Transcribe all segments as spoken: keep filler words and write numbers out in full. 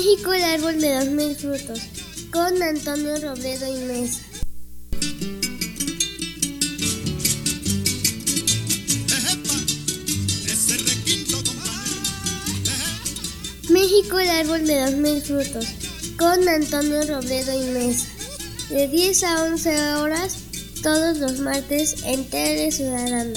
México, el árbol de los mil frutos, con Antonio Robledo y Mesa. México, el árbol de los mil frutos, con Antonio Robledo y Mesa. De diez a once horas, todos los martes, en Tele Ciudadana.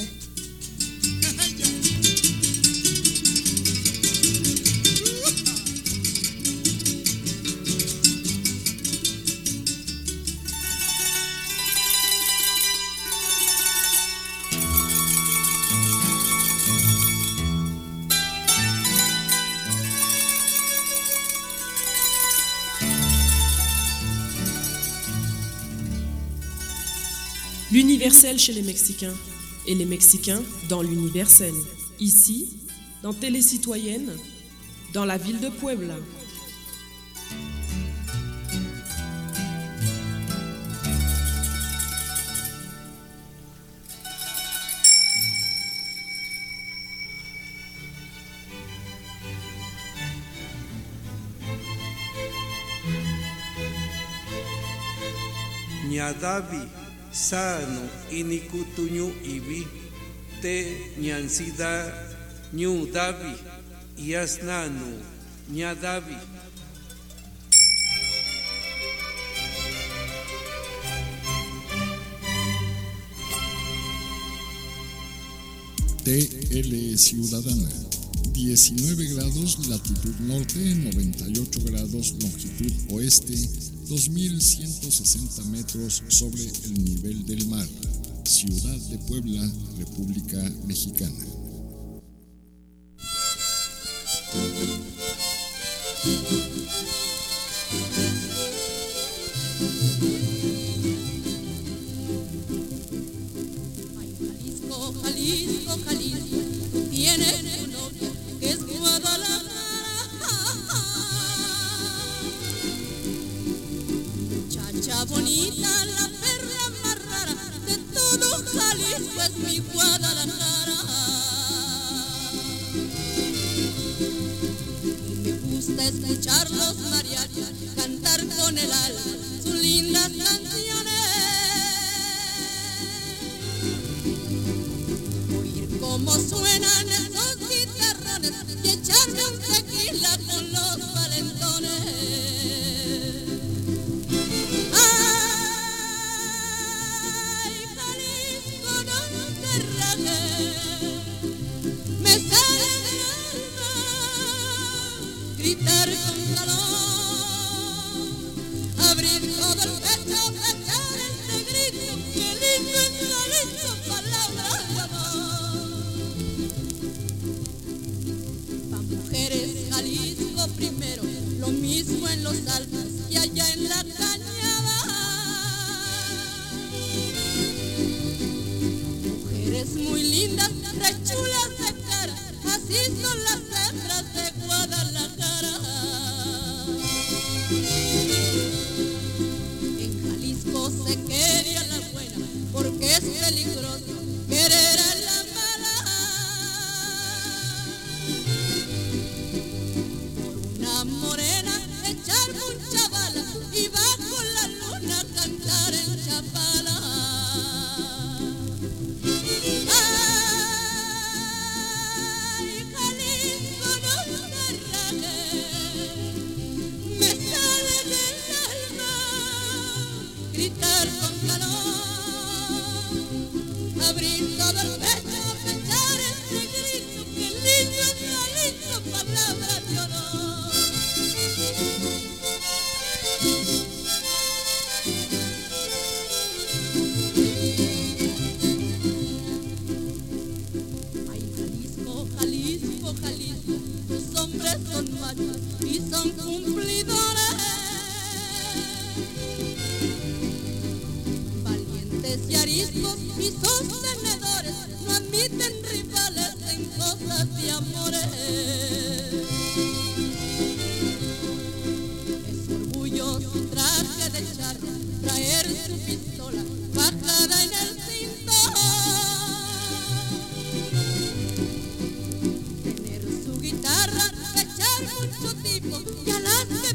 L'universel chez les Mexicains et les Mexicains dans l'universel. Ici, dans Télé Citoyenne, dans la ville de Puebla. Ñadavi sano inikutuñu ibi te ñansida ñu davi yasnanu ñadavi. T L Ciudadana, diecinueve grados latitud norte, noventa y ocho grados longitud oeste, dos mil ciento sesenta metros sobre el nivel del mar. Ciudad de Puebla, República Mexicana. Ay, Jalisco, Jalisco, Jalisco, tú tienes tu novia que es Guadalajara. Muchacha bonita, la perla más rara de todo Jalisco es mi Guadalajara. Me gusta escuchar los mariachis cantar con el alma sus lindas canciones, oír cómo suenan esos guitarrones y echarme un tequila con los valentones. Ay, Jalisco, no te rajes, me sale del alma gritar con calor, abrir todo el pecho, echar este grito, que lindo es Jalisco, palabras de amor. Pa' mujeres Jalisco primero, lo mismo en los Alpes y allá en la cañada. Mujeres muy lindas, rechulas de cara, así son las hembras de Guadalajara. En Jalisco se quería la buena, porque es peligroso querer a la mala. Por una morena echar mucha bala y bajo la luna cantar en Chapala. Ay, Jalisco, no te rajes, me sale del alma gritar con calor, abrir todo el pecho, echar este grito, que lindo es Jalisco, palabras de honor. Ay, Jalisco, Jalisco, Jalisco, tus hombres son machos y son cumplidores, valientes y ariscos y sostenedores, no admiten rivales en cosas de amores. Es orgullo su traje de charro, traer su pistola bajada en el cinto, tener su guitarra, echar mucho tipo y a las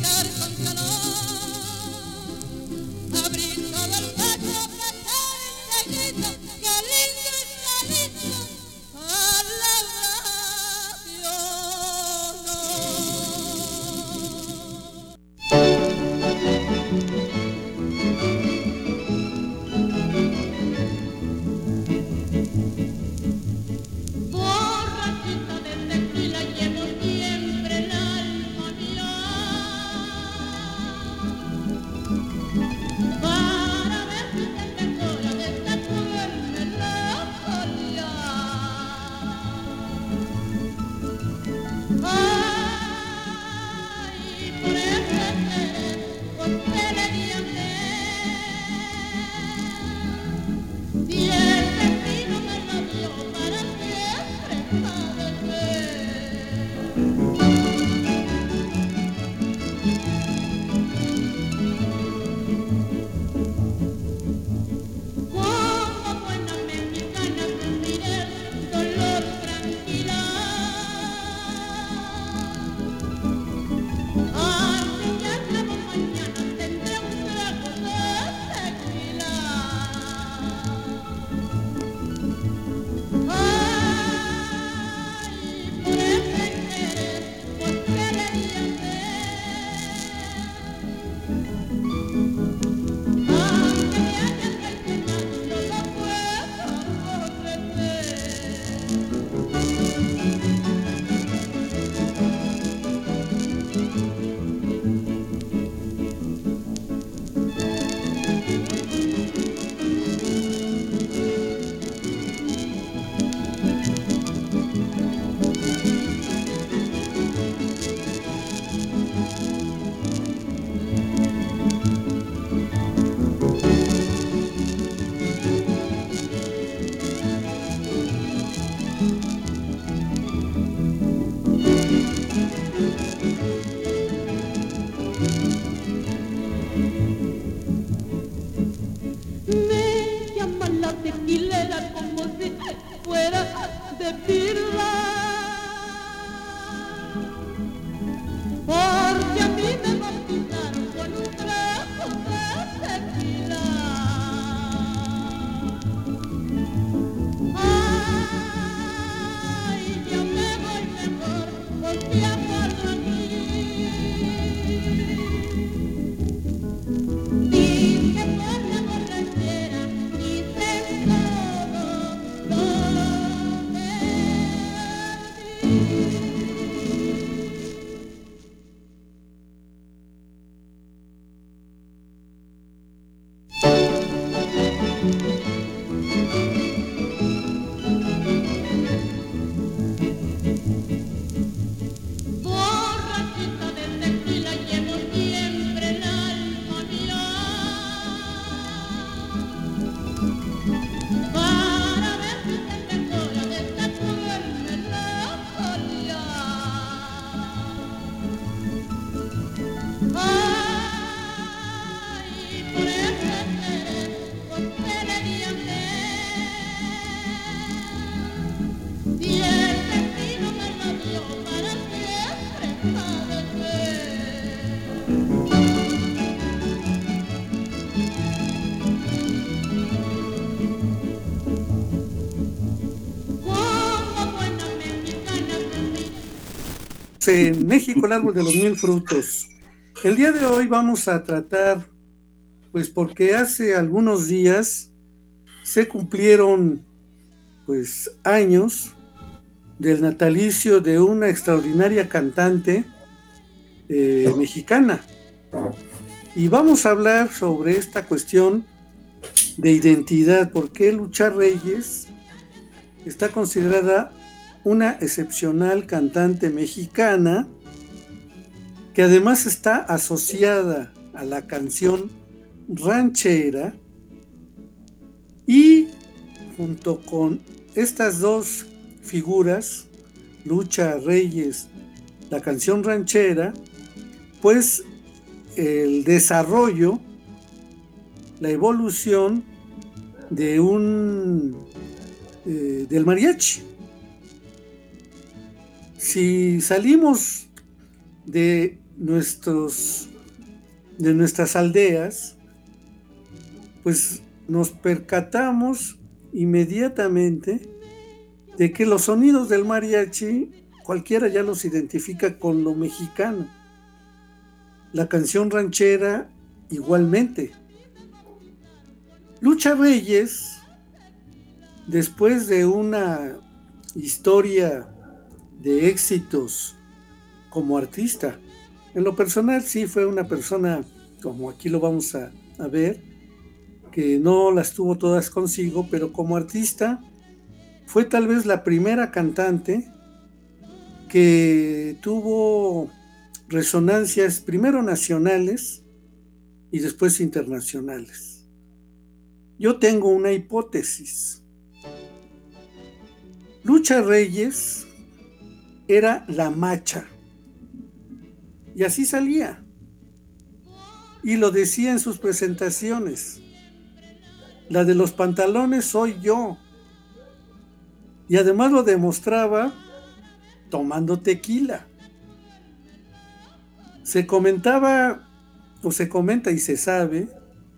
respirar con calor, abrir todo el pecho, apretar este grito, que lindo está listo a la borrachita de tequila llevo siempre el alma mía para ver si se mejora de esta cruel melancolía. Ay, por ese querer, por qué le di a y el destino me lo dio para siempre padecer. Como buena mexicana sufriré el dolor tranquila. Así que acabo mañana tendré un trago de tequila. Ay, por ese querer, ¿por qué le di a aunque me hayan traicionado, no lo puedo aborrecer. Me llama la tequilera como si fuera de verdad, porque a mí me bautizaron con un trago de tequila. Ay, yo me voy mejor porque amarlo aquí. Dije por la borrachera, hice todo lo borrachita de tequila llevo siempre el alma mía para ver si se mejora de esta cruel melancolía. Ay, por ese querer, ¿por qué le di a y el destino me lo dio para siempre padecer. Como buena mexicana sufriré. En México, el árbol de los mil frutos. El día de hoy vamos a tratar, pues porque hace algunos días se cumplieron pues años del natalicio de una extraordinaria cantante eh, mexicana. Y vamos a hablar sobre esta cuestión de identidad, porque Lucha Reyes está considerada una excepcional cantante mexicana que además está asociada a la canción ranchera, y junto con estas dos figuras, Lucha Reyes, la canción ranchera, pues el desarrollo, la evolución de un eh, del mariachi. Si salimos de nuestros, de nuestras aldeas, pues nos percatamos inmediatamente de que los sonidos del mariachi cualquiera ya los identifica con lo mexicano. La canción ranchera igualmente. Lucha Reyes, después de una historia de éxitos como artista, en lo personal sí fue una persona, como aquí lo vamos a, a ver, que no las tuvo todas consigo, pero como artista fue tal vez la primera cantante que tuvo resonancias primero nacionales y después internacionales. Yo tengo una hipótesis. Lucha Reyes era la macha y así salía y lo decía en sus presentaciones: la de los pantalones soy yo. Y además lo demostraba tomando tequila. Se comentaba, o se comenta y se sabe,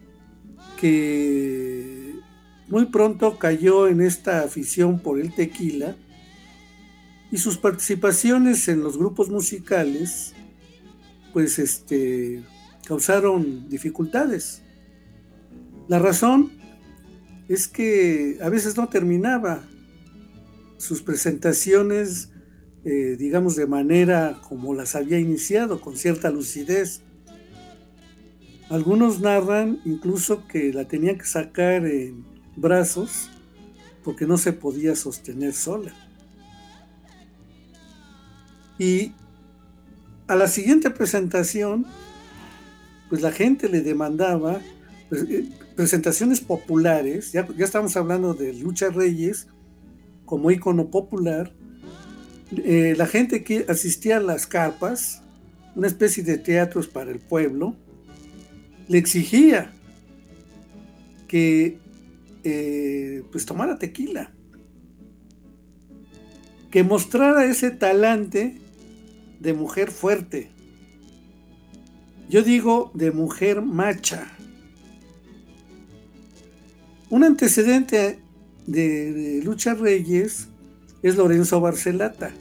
que muy pronto cayó en esta afición por el tequila y sus participaciones en los grupos musicales pues este, causaron dificultades. La razón es que a veces no terminaba sus presentaciones, eh, digamos, de manera como las había iniciado, con cierta lucidez. Algunos narran incluso que la tenían que sacar en brazos porque no se podía sostener sola. Y a la siguiente presentación, pues la gente le demandaba pues, eh, presentaciones populares. Ya, ya estamos hablando de Lucha Reyes como ícono popular. Eh, la gente que asistía a las carpas, una especie de teatros para el pueblo, le exigía que eh, pues tomara tequila, que mostrara ese talante de mujer fuerte. Yo digo de mujer macha. Un antecedente de, de Lucha Reyes es Lorenzo Barcelata.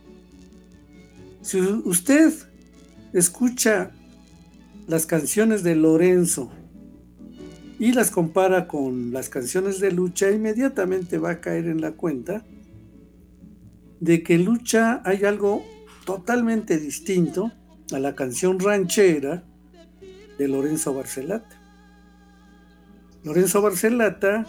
Si usted escucha las canciones de Lorenzo y las compara con las canciones de Lucha, inmediatamente va a caer en la cuenta de que en Lucha hay algo totalmente distinto a la canción ranchera de Lorenzo Barcelata. Lorenzo Barcelata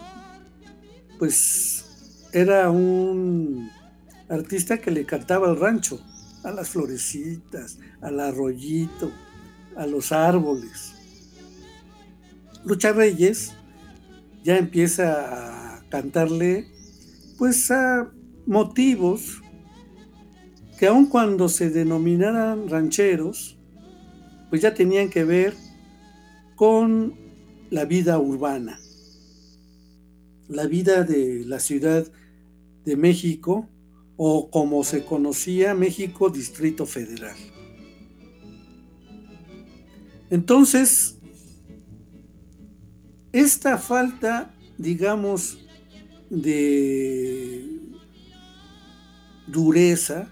pues era un artista que le cantaba al rancho, a las florecitas, al arroyito, a los árboles. Lucha Reyes ya empieza a cantarle pues a motivos que aun cuando se denominaran rancheros, pues ya tenían que ver con la vida urbana, la vida de la Ciudad de México, o como se conocía, México Distrito Federal. Entonces, esta falta, digamos, de dureza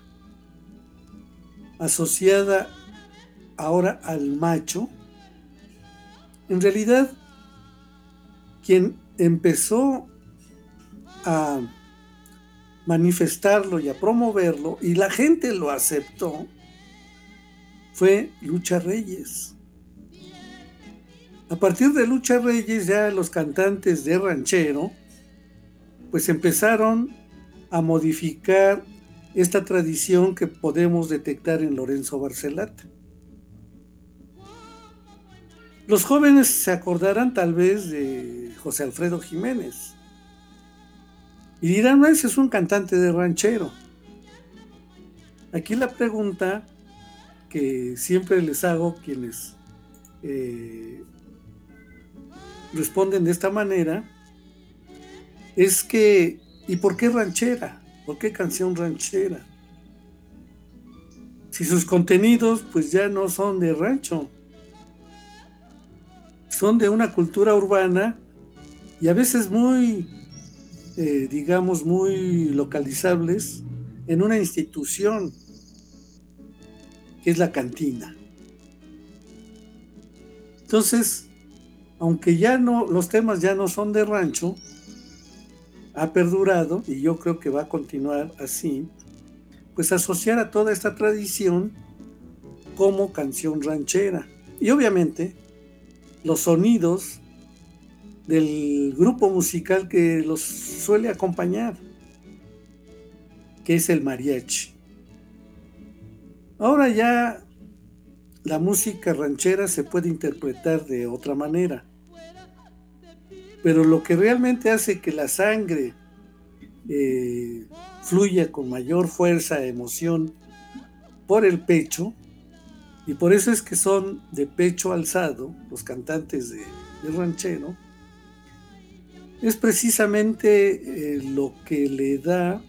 asociada ahora al macho, en realidad quien empezó a manifestarlo y a promoverlo, y la gente lo aceptó, fue Lucha Reyes. A partir de Lucha Reyes, ya los cantantes de ranchero pues empezaron a modificar esta tradición que podemos detectar en Lorenzo Barcelata. Los jóvenes se acordarán tal vez de José Alfredo Jiménez y dirán: ese es un cantante de ranchero. Aquí la pregunta que siempre les hago quienes eh, responden de esta manera es que, ¿y por qué ranchera? ¿Por qué canción ranchera? si sus contenidos pues ya no son de rancho, son de una cultura urbana y a veces muy, eh, digamos, muy localizables en una institución que es la cantina. Entonces, aunque ya no, los temas ya no son de rancho, ha perdurado, y yo creo que va a continuar así, pues asociar a toda esta tradición como canción ranchera. Y obviamente, los sonidos del grupo musical que los suele acompañar, que es el mariachi. Ahora ya la música ranchera se puede interpretar de otra manera, pero lo que realmente hace que la sangre eh, fluya con mayor fuerza, emoción por el pecho, y por eso es que son de pecho alzado los cantantes de, de ranchero, es precisamente eh, lo que le da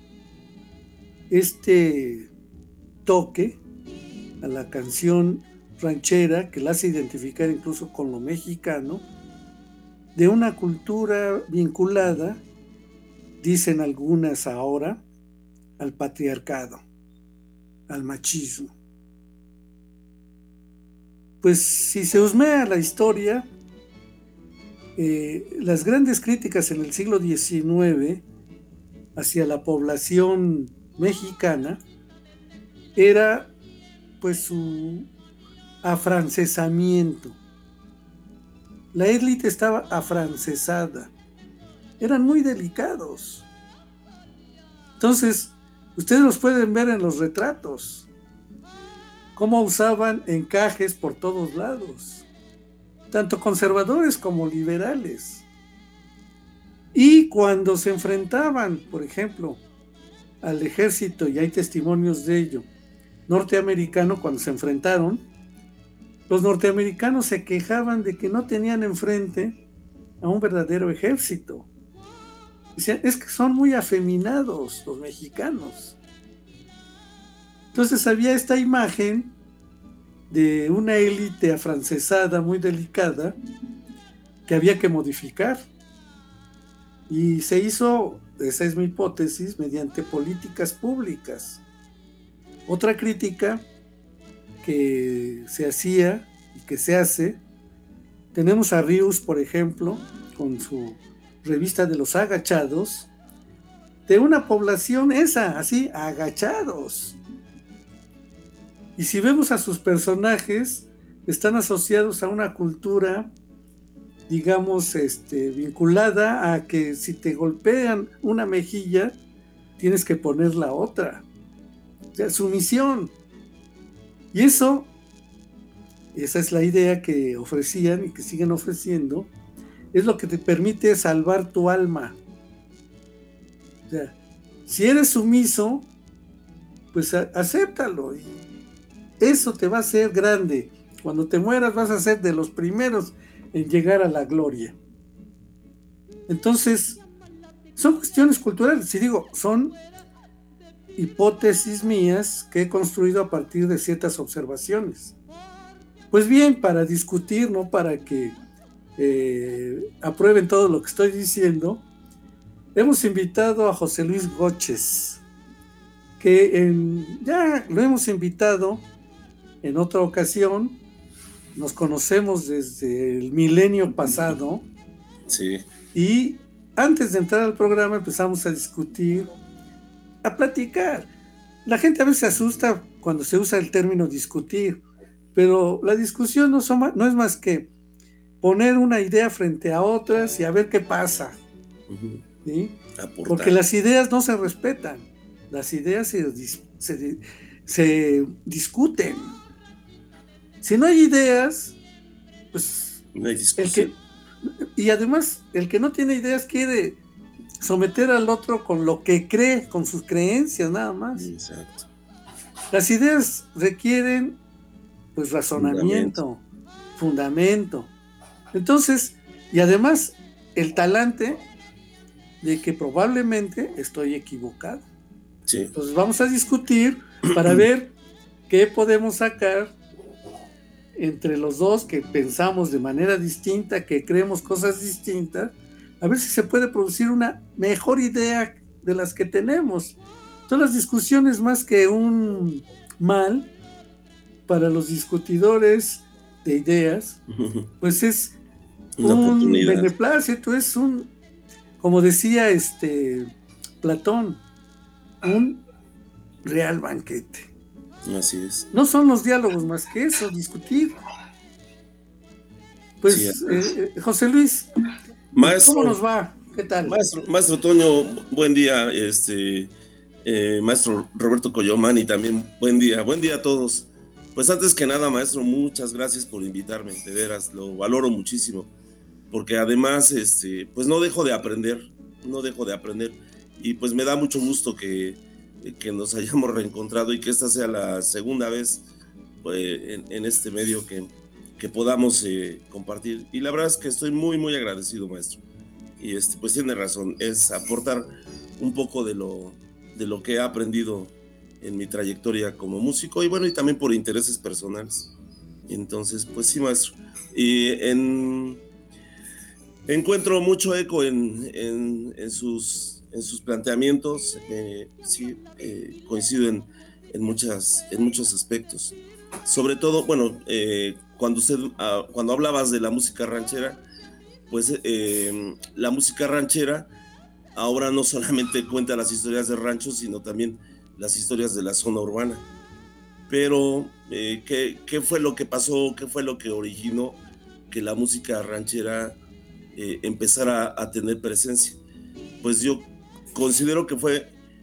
este toque a la canción ranchera, que la hace identificar incluso con lo mexicano, de una cultura vinculada, dicen algunas ahora, al patriarcado, al machismo. Pues si se husmea la historia, eh, las grandes críticas en el siglo diecinueve hacia la población mexicana era pues su afrancesamiento. La élite estaba afrancesada, eran muy delicados. Entonces, ustedes los pueden ver en los retratos, cómo usaban encajes por todos lados, tanto conservadores como liberales. Y cuando se enfrentaban, por ejemplo, al ejército, y hay testimonios de ello, norteamericano, cuando se enfrentaron, los norteamericanos se quejaban de que no tenían enfrente a un verdadero ejército. Decían, es que son muy afeminados los mexicanos. Entonces había esta imagen de una élite afrancesada muy delicada que había que modificar. Y se hizo, esa es mi hipótesis, mediante políticas públicas. Otra crítica que se hacía y que se hace, tenemos a Rius, por ejemplo, con su revista de los agachados, de una población esa, así, agachados. Y si vemos a sus personajes, están asociados a una cultura, digamos, este, vinculada a que si te golpean una mejilla, tienes que poner la otra. O sea, sumisión. Y eso, esa es la idea que ofrecían y que siguen ofreciendo, es lo que te permite salvar tu alma. O sea, si eres sumiso, pues a, acéptalo. Y eso te va a hacer grande. Cuando te mueras vas a ser de los primeros en llegar a la gloria. Entonces, son cuestiones culturales. Si digo, son hipótesis mías que he construido a partir de ciertas observaciones. Pues bien, para discutir, no para que eh, aprueben todo lo que estoy diciendo, hemos invitado a José Luis Goches, que en, ya lo hemos invitado en otra ocasión, nos conocemos desde el milenio pasado. Sí. Y antes de entrar al programa empezamos a discutir, a platicar. La gente a veces se asusta cuando se usa el término discutir, pero la discusión no, son, no es más que poner una idea frente a otras y a ver qué pasa. Uh-huh. ¿Sí? Porque las ideas no se respetan, las ideas se, se, se discuten. Si no hay ideas, pues no hay discusión. El que, y además el que no tiene ideas quiere someter al otro con lo que cree, con sus creencias nada más. Exacto. Las ideas requieren pues razonamiento, fundamento. fundamento. Entonces, y además el talante de que probablemente estoy equivocado. Sí. Entonces vamos a discutir para ver qué podemos sacar entre los dos que pensamos de manera distinta, que creemos cosas distintas, a ver si se puede producir una mejor idea de las que tenemos. Todas las discusiones, más que un mal para los discutidores de ideas, pues es una un beneplácito, es un, como decía este Platón, un real banquete. Así es. No son los diálogos más que eso, discutir. Pues, sí, eh, José Luis, maestro, ¿cómo nos va? ¿Qué tal? Maestro, maestro Toño, buen día. Este, eh, maestro Roberto Coyomani también, buen día. Buen día a todos. Pues antes que nada, maestro, muchas gracias por invitarme. De veras, lo valoro muchísimo. Porque además, este, pues no dejo de aprender, no dejo de aprender. Y pues me da mucho gusto que, que nos hayamos reencontrado y que esta sea la segunda vez pues, en, en este medio que, que podamos eh, compartir. Y la verdad es que estoy muy, muy agradecido, maestro. Y este, pues tiene razón, es aportar un poco de lo, de lo que he aprendido en mi trayectoria como músico y bueno, y también por intereses personales. Entonces, pues sí, maestro. Y en, encuentro mucho eco en, en, en, sus, en sus planteamientos. Eh, sí, eh, coincido en, en, muchas, en muchos aspectos. Sobre todo, bueno, eh, cuando, usted, uh, cuando hablabas de la música ranchera, pues eh, la música ranchera ahora no solamente cuenta las historias de ranchos, sino también las historias de la zona urbana. Pero, eh, ¿qué, ¿qué fue lo que pasó? ¿Qué fue lo que originó que la música ranchera eh, empezara a tener presencia? Pues yo considero que fue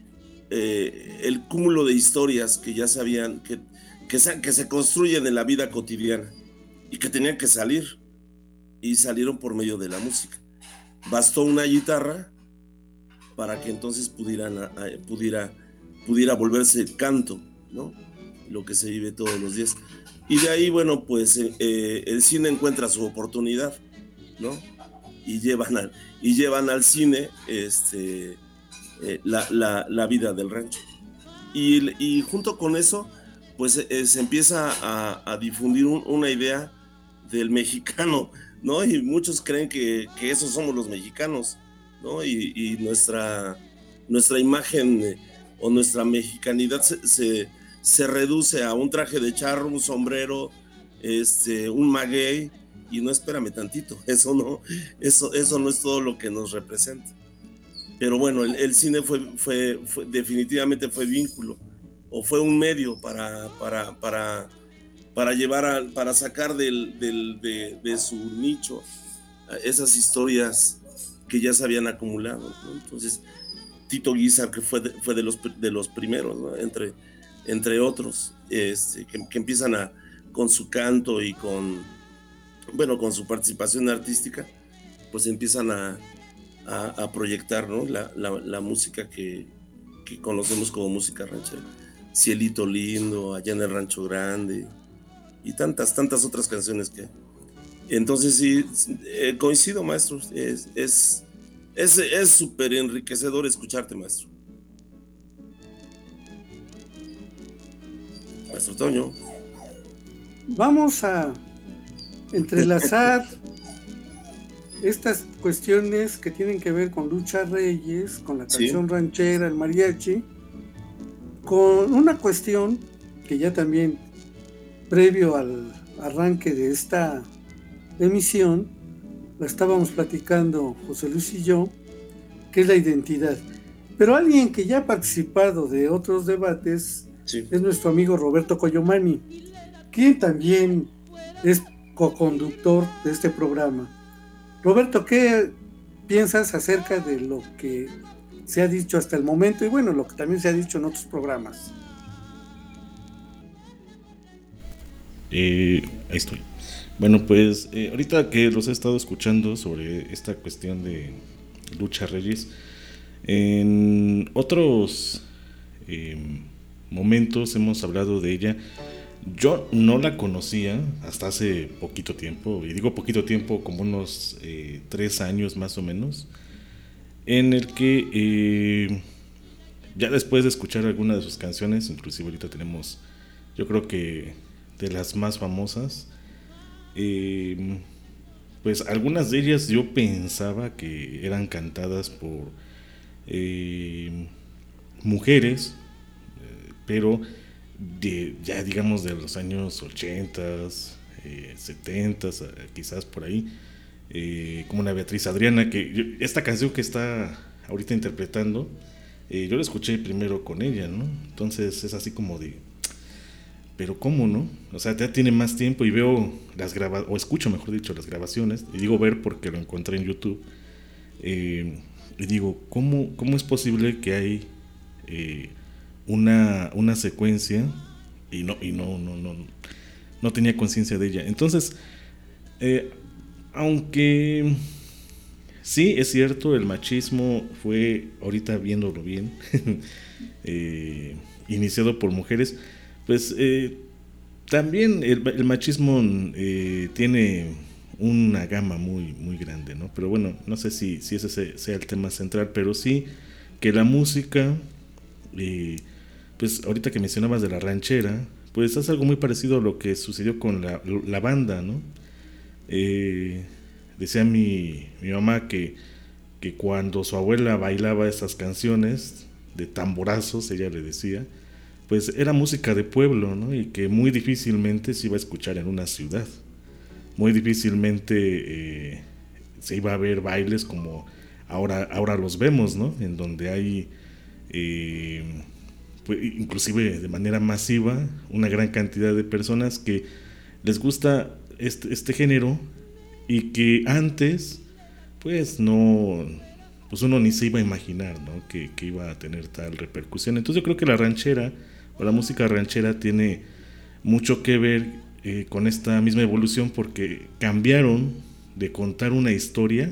eh, el cúmulo de historias que ya sabían, que, que, se, que se construyen en la vida cotidiana y que tenían que salir, y salieron por medio de la música. Bastó una guitarra para que entonces pudieran, a, pudiera, pudiera volverse canto, ¿no? Lo que se vive todos los días. Y de ahí, bueno, pues eh, el cine encuentra su oportunidad, ¿no? Y llevan al, y llevan al cine este, eh, la, la, la vida del rancho. Y, y junto con eso, pues eh, se empieza a, a difundir un, una idea del mexicano, ¿no? Y muchos creen que, que esos somos los mexicanos, ¿no? Y, y nuestra, nuestra imagen eh, o nuestra mexicanidad se, se, se reduce a un traje de charro, un sombrero, este, un maguey, y no, espérame tantito, eso no, eso, eso no es todo lo que nos representa. Pero bueno, el, el cine fue, fue, fue, definitivamente fue vínculo, o fue un medio para, para, para, para llevar a, para sacar del, del, de, de su nicho esas historias que ya se habían acumulado, ¿no? Entonces, Tito Guizar, que fue de, fue de, los, de los primeros, ¿no? entre, entre otros, este, que, que empiezan a, con su canto y con, bueno, con su participación artística, pues empiezan a, a, a proyectar, ¿no? la, la, la música que, que conocemos como música ranchera. Cielito Lindo, Allá en el Rancho Grande, y tantas, tantas otras canciones que... Entonces sí, eh, coincido, maestro, es es es es súper enriquecedor escucharte, maestro. Maestro Toño. Vamos a entrelazar estas cuestiones que tienen que ver con Lucha Reyes, con la canción ¿sí? ranchera, el mariachi, con una cuestión que ya también, previo al arranque de esta emisión, la estábamos platicando José Luis y yo, que es la identidad. Pero alguien que ya ha participado de otros debates sí. es nuestro amigo Roberto Coyomani, quien también es coconductor de este programa. Roberto, ¿qué piensas acerca de lo que se ha dicho hasta el momento y bueno, lo que también se ha dicho en otros programas? Eh, ahí estoy. Bueno, pues eh, ahorita que los he estado escuchando sobre esta cuestión de Lucha Reyes, en otros eh, momentos hemos hablado de ella. Yo no la conocía hasta hace poquito tiempo, y digo poquito tiempo, como unos eh, tres años más o menos, en el que eh, ya después de escuchar algunas de sus canciones, inclusive ahorita tenemos yo creo que de las más famosas. Eh, pues algunas de ellas yo pensaba que eran cantadas por eh, mujeres, eh, pero de, ya digamos de los años ochentas, eh, setentas, eh, quizás por ahí, eh, como una Beatriz Adriana, que yo, esta canción que está ahorita interpretando, eh, yo la escuché primero con ella, ¿no? Entonces es así como de, pero ¿cómo, no? O sea, ya tiene más tiempo y veo las grabaciones, o escucho mejor dicho las grabaciones, y digo ver porque lo encontré en YouTube, eh, y digo, ¿cómo, cómo es posible que hay eh, una, una secuencia y no, y no, no, no, no tenía conciencia de ella? Entonces, eh, aunque sí es cierto, el machismo fue, ahorita viéndolo bien, eh, iniciado por mujeres, pues eh, también el, el machismo eh, tiene una gama muy, muy grande, ¿no? Pero bueno, no sé si, si ese sea el tema central, pero sí que la música, eh, pues ahorita que mencionabas de la ranchera, pues es algo muy parecido a lo que sucedió con la, la banda, ¿no? Eh, decía mi, mi mamá que, que cuando su abuela bailaba esas canciones de tamborazos, ella le decía, pues era música de pueblo, ¿no? Y que muy difícilmente se iba a escuchar en una ciudad. Muy difícilmente eh, se iba a ver bailes como ahora, ahora los vemos, ¿no? En donde hay, eh, pues, inclusive de manera masiva, una gran cantidad de personas que les gusta este, este género y que antes, pues no, pues uno ni se iba a imaginar, ¿no? Que, que iba a tener tal repercusión. Entonces yo creo que la ranchera o la música ranchera tiene mucho que ver eh, con esta misma evolución, porque cambiaron de contar una historia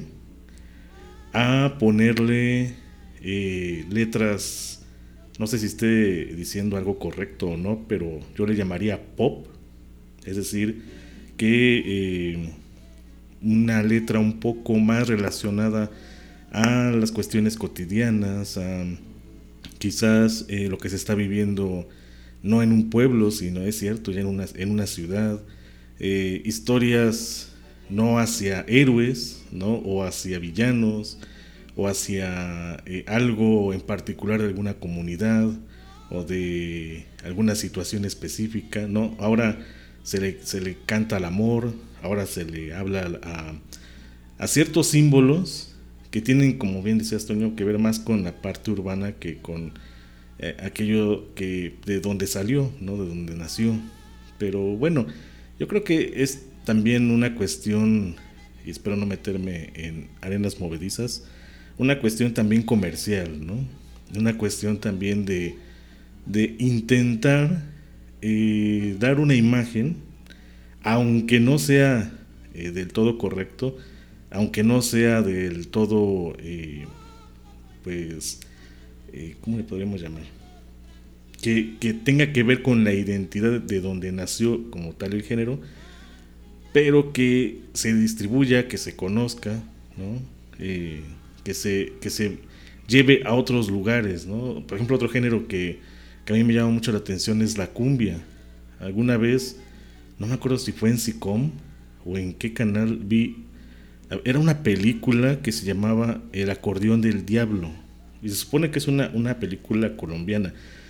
a ponerle eh, letras, no sé si esté diciendo algo correcto o no, pero yo le llamaría pop, es decir, que eh, una letra un poco más relacionada a las cuestiones cotidianas, a quizás eh, lo que se está viviendo no en un pueblo, sino es cierto, ya en una, en una ciudad, eh, historias no hacia héroes, ¿no? O hacia villanos, o hacia eh, algo en particular de alguna comunidad, o de alguna situación específica, ¿no? Ahora se le, se le canta al amor, ahora se le habla a, a ciertos símbolos que tienen, como bien decías, Toño, que ver más con la parte urbana que con eh, aquello que de donde salió, ¿no? De donde nació. Pero bueno, yo creo que es también una cuestión, y espero no meterme en arenas movedizas, una cuestión también comercial, ¿no? Una cuestión también de, de intentar eh, dar una imagen, aunque no sea eh, del todo correcto, aunque no sea del todo, eh, pues, eh, ¿cómo le podríamos llamar? Que, que tenga que ver con la identidad de donde nació como tal el género, pero que se distribuya, que se conozca, ¿no? Eh, que se, que se lleve a otros lugares, ¿no? Por ejemplo, otro género que, que a mí me llama mucho la atención es la cumbia. Alguna vez, no me acuerdo si fue en SICOM o en qué canal vi, era una película que se llamaba El acordeón del diablo, y se supone que es una, una película colombiana.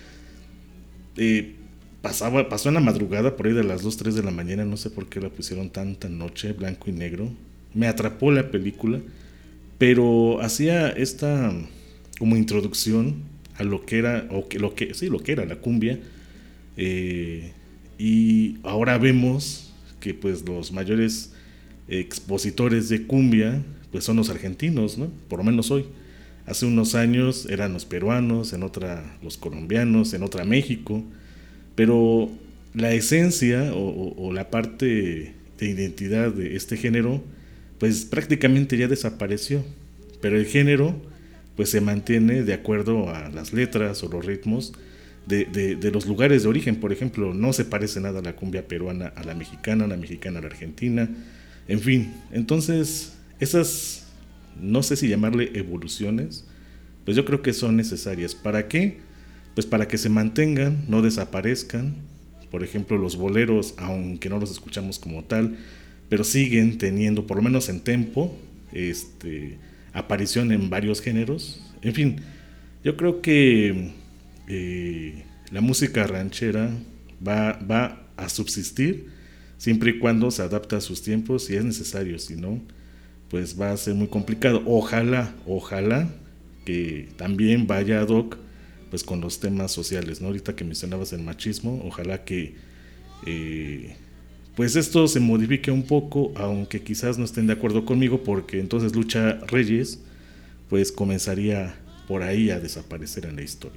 Eh, pasaba, pasó en la madrugada, por ahí de las dos, tres de la mañana, no sé por qué la pusieron tan, tan noche, blanco y negro. Me atrapó la película, pero hacía esta como introducción a lo que era, o que, lo que, sí, lo que era la cumbia, eh, y ahora vemos que pues los mayores expositores de cumbia pues son los argentinos, ¿no? Por lo menos hoy. Hace unos años eran los peruanos, en otra los colombianos, en otra México, pero la esencia o, o, o la parte de identidad de este género pues prácticamente ya desapareció, pero el género pues se mantiene de acuerdo a las letras o los ritmos de, de, de los lugares de origen. Por ejemplo, no se parece nada a la cumbia peruana a la mexicana, a la mexicana a la argentina, en fin. Entonces esas, no sé si llamarle evoluciones, pues yo creo que son necesarias. ¿Para qué? Pues para que se mantengan, no desaparezcan, por ejemplo, los boleros, aunque no los escuchamos como tal, pero siguen teniendo, por lo menos en tempo, este, aparición en varios géneros. En fin, yo creo que eh, la música ranchera va, va a subsistir siempre y cuando se adapte a sus tiempos, si es necesario. Si no, pues va a ser muy complicado. Ojalá, ojalá que también vaya ad hoc pues con los temas sociales, ¿no? Ahorita que mencionabas el machismo, ojalá que eh, pues esto se modifique un poco, aunque quizás no estén de acuerdo conmigo, porque entonces Lucha Reyes pues comenzaría por ahí a desaparecer en la historia.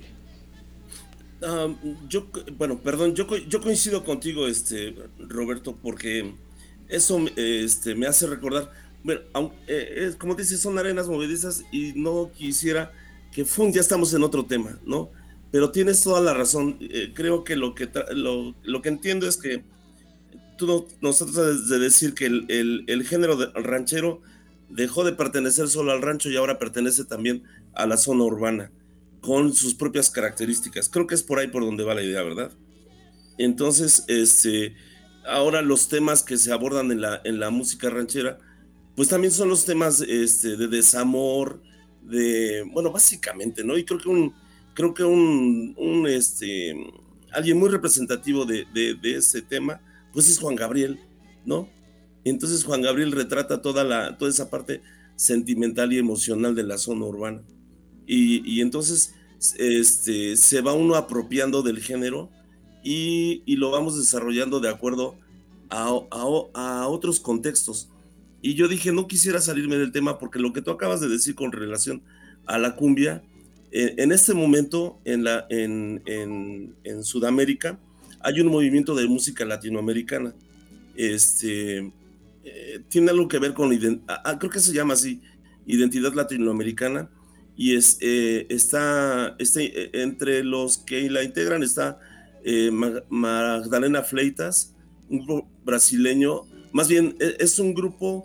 Um, yo, bueno, perdón, yo, yo coincido contigo, este, Roberto, porque eso este, me hace recordar, bueno, aunque, eh, como dices, son arenas movedizas y no quisiera que fun, ya estamos en otro tema, ¿no? Pero tienes toda la razón. Eh, creo que lo que lo, lo que entiendo es que tú no, nos tratas de decir que el, el, el género de ranchero dejó de pertenecer solo al rancho y ahora pertenece también a la zona urbana, con sus propias características. Creo que es por ahí por donde va la idea, ¿verdad? Entonces, este, ahora los temas que se abordan en la, en la música ranchera, pues también son los temas este, de desamor, de, bueno, básicamente, ¿no? Y creo que un, creo que un, un este, alguien muy representativo de, de, de ese tema, pues es Juan Gabriel, ¿no? Entonces Juan Gabriel retrata toda, la, toda esa parte sentimental y emocional de la zona urbana. Y, y entonces este, se va uno apropiando del género y, y lo vamos desarrollando de acuerdo a, a, a otros contextos. Y yo dije, no quisiera salirme del tema porque lo que tú acabas de decir con relación a la cumbia, eh, en este momento en, la, en, en, en Sudamérica hay un movimiento de música latinoamericana. Este, eh, tiene algo que ver con, ah, creo que se llama así, identidad latinoamericana. Y es, eh, está, está eh, entre los que la integran está eh, Magdalena Fleitas, un grupo brasileño, más bien es un grupo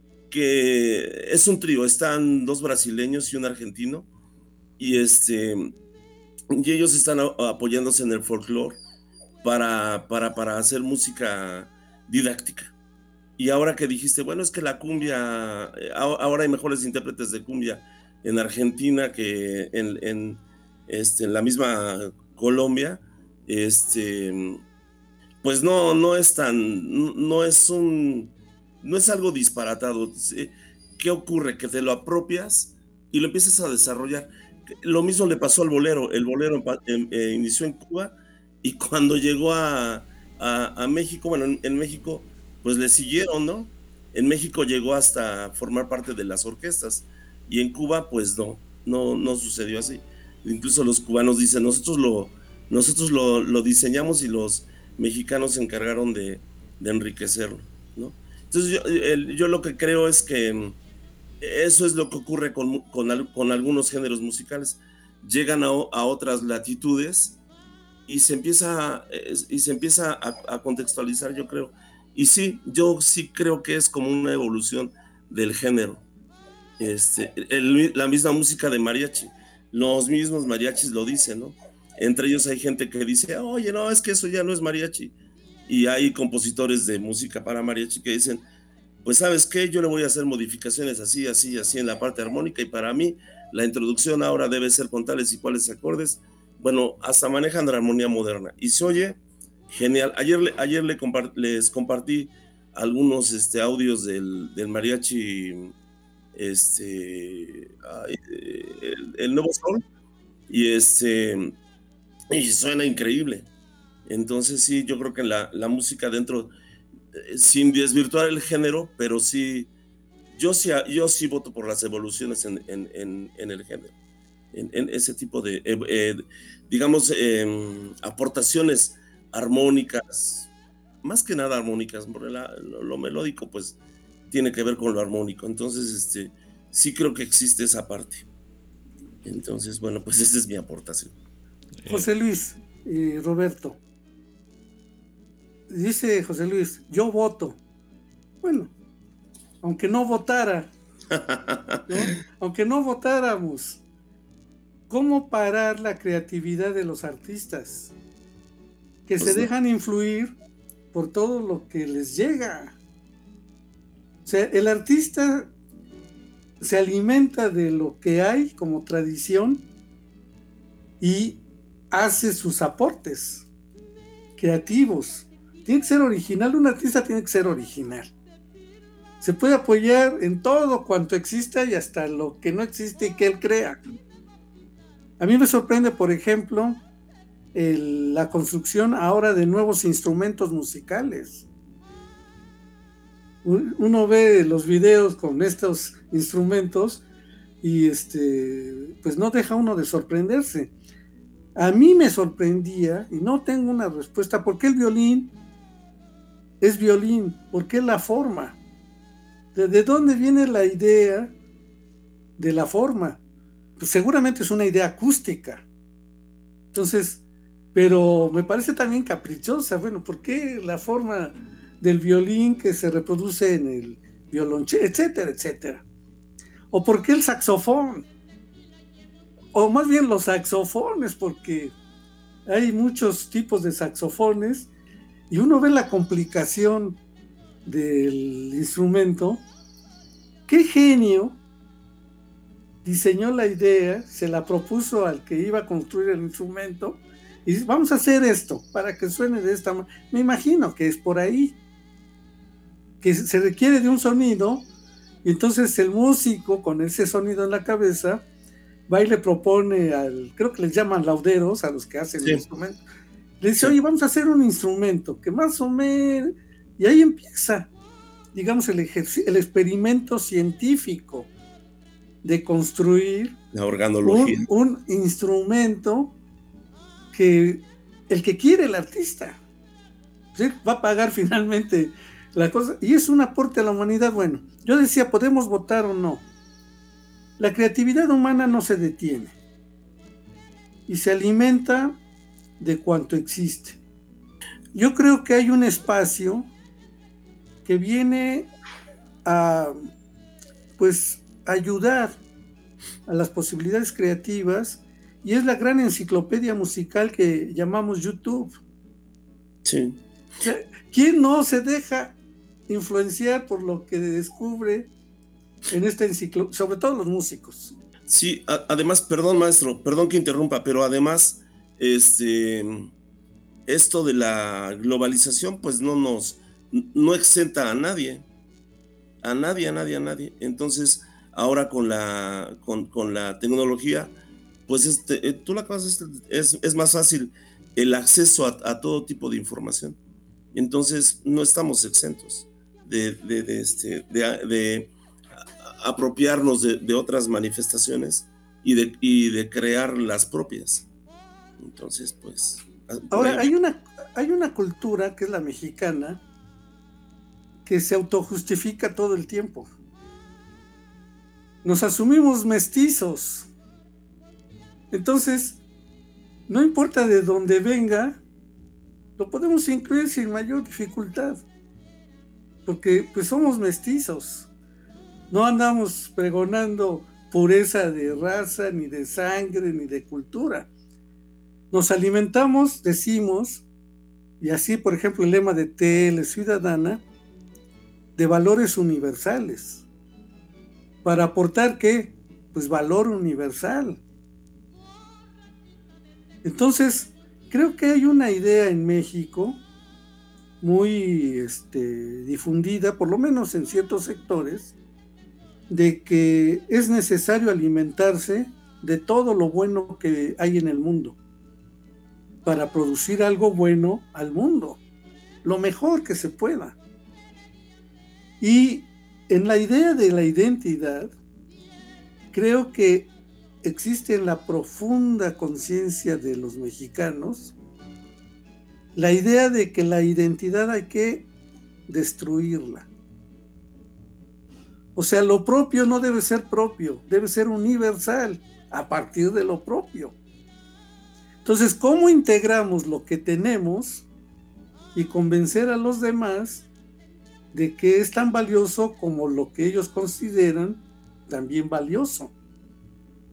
que es un trío, están dos brasileños y un argentino, y, este, y ellos están apoyándose en el folclore para, para, para hacer música didáctica. Y ahora que dijiste, bueno, es que la cumbia, ahora hay mejores intérpretes de cumbia en Argentina que en, en, este, en la misma Colombia, este, pues no, no es tan, no es un, no es algo disparatado. ¿Qué ocurre? Que te lo apropias y lo empiezas a desarrollar. Lo mismo le pasó al bolero. El bolero eh, eh, inició en Cuba y cuando llegó a, a, a México, bueno, en, en México, pues le siguieron, ¿no? En México llegó hasta formar parte de las orquestas. Y en Cuba, pues no, no, no sucedió así. Incluso los cubanos dicen, nosotros lo, nosotros lo, lo diseñamos y los mexicanos se encargaron de, de enriquecerlo, ¿no? Entonces yo, el, yo lo que creo es que eso es lo que ocurre con, con, con algunos géneros musicales. Llegan a, a otras latitudes y se empieza, y se empieza a, a contextualizar, yo creo. Y sí, yo sí creo que es como una evolución del género. Este, el, la misma música de mariachi, los mismos mariachis lo dicen, ¿no? Entre ellos hay gente que dice, oye, no, es que eso ya no es mariachi. Y hay compositores de música para mariachi que dicen, pues ¿sabes qué? Yo le voy a hacer modificaciones así, así, así en la parte armónica y para mí la introducción ahora debe ser con tales y cuales acordes. Bueno, hasta manejan la armonía moderna y se oye genial. Ayer, ayer le compart, les compartí algunos este, audios del, del mariachi este el, el Nuevo Sol y este y suena increíble. Entonces sí, yo creo que la, la música dentro, eh, sin desvirtuar el género, pero sí yo sí yo sí voto por las evoluciones en, en, en, en el género, en, en ese tipo de eh, eh, digamos eh, aportaciones armónicas, más que nada armónicas, porque la, lo, lo melódico pues tiene que ver con lo armónico. Entonces, este, sí creo que existe esa parte. Entonces, bueno, pues esa es mi aportación. José Luis y Roberto. Dice José Luis, yo voto. Bueno, aunque no votara, ¿no? Aunque no votáramos, ¿cómo parar la creatividad de los artistas? que Pues se no. dejan influir por todo lo que les llega. O sea, el artista se alimenta de lo que hay como tradición y hace sus aportes creativos. Tiene que ser original, un artista tiene que ser original. Se puede apoyar en todo cuanto exista y hasta lo que no existe y que él crea. A mí me sorprende, por ejemplo, el, la construcción ahora de nuevos instrumentos musicales. Uno ve los videos con estos instrumentos y este, pues no deja uno de sorprenderse. A mí me sorprendía, y no tengo una respuesta, ¿por qué el violín es violín? ¿Por qué la forma? ¿De, de dónde viene la idea de la forma? Pues seguramente es una idea acústica. Entonces, pero me parece también caprichosa. Bueno, ¿por qué la forma del violín que se reproduce en el violonchelo, etcétera, etcétera? ¿O por qué el saxofón? O más bien los saxofones, porque hay muchos tipos de saxofones y uno ve la complicación del instrumento. ¿Qué genio diseñó la idea, se la propuso al que iba a construir el instrumento y dice, vamos a hacer esto para que suene de esta manera? Me imagino que es por ahí, que se requiere de un sonido y entonces el músico con ese sonido en la cabeza va y le propone al, creo que les llaman lauderos a los que hacen sí. el instrumento, le dice, sí. oye, vamos a hacer un instrumento que más o menos, y ahí empieza, digamos, el, ejercicio, el experimento científico de construir la organología. Un, un instrumento que el que quiere el artista, ¿sí? va a pagar finalmente la cosa, y es un aporte a la humanidad. Bueno, yo decía, podemos votar o no. La creatividad humana no se detiene y se alimenta de cuanto existe. Yo creo que hay un espacio que viene a, pues, ayudar a las posibilidades creativas y es la gran enciclopedia musical que llamamos YouTube. Sí. O sea, ¿quién no se deja influenciar por lo que descubre en esta enciclopedia, sobre todo los músicos? Sí, a, además, perdón maestro, perdón que interrumpa, pero además, este, esto de la globalización, pues no nos, no exenta a nadie, a nadie, a nadie, a nadie. Entonces, ahora con la, con, con la tecnología, pues este, tú la acabas, es, es más fácil el acceso a, a todo tipo de información. Entonces, no estamos exentos de, de, de, este, de, de apropiarnos de, de otras manifestaciones y de, y de crear las propias. Entonces, pues... Ahora, hay una, hay una cultura que es la mexicana que se autojustifica todo el tiempo. Nos asumimos mestizos. Entonces, no importa de dónde venga, lo podemos incluir sin mayor dificultad. Porque pues somos mestizos. No andamos pregonando pureza de raza, ni de sangre, ni de cultura. Nos alimentamos, decimos, y así, por ejemplo, el lema de T L Ciudadana, de valores universales. ¿Para aportar qué? Pues valor universal. Entonces, creo que hay una idea en México muy este, difundida, por lo menos en ciertos sectores, de que es necesario alimentarse de todo lo bueno que hay en el mundo para producir algo bueno al mundo, lo mejor que se pueda. Y en la idea de la identidad, creo que existe en la profunda conciencia de los mexicanos la idea de que la identidad hay que destruirla. O sea, lo propio no debe ser propio, debe ser universal a partir de lo propio. Entonces, ¿cómo integramos lo que tenemos y convencer a los demás de que es tan valioso como lo que ellos consideran también valioso?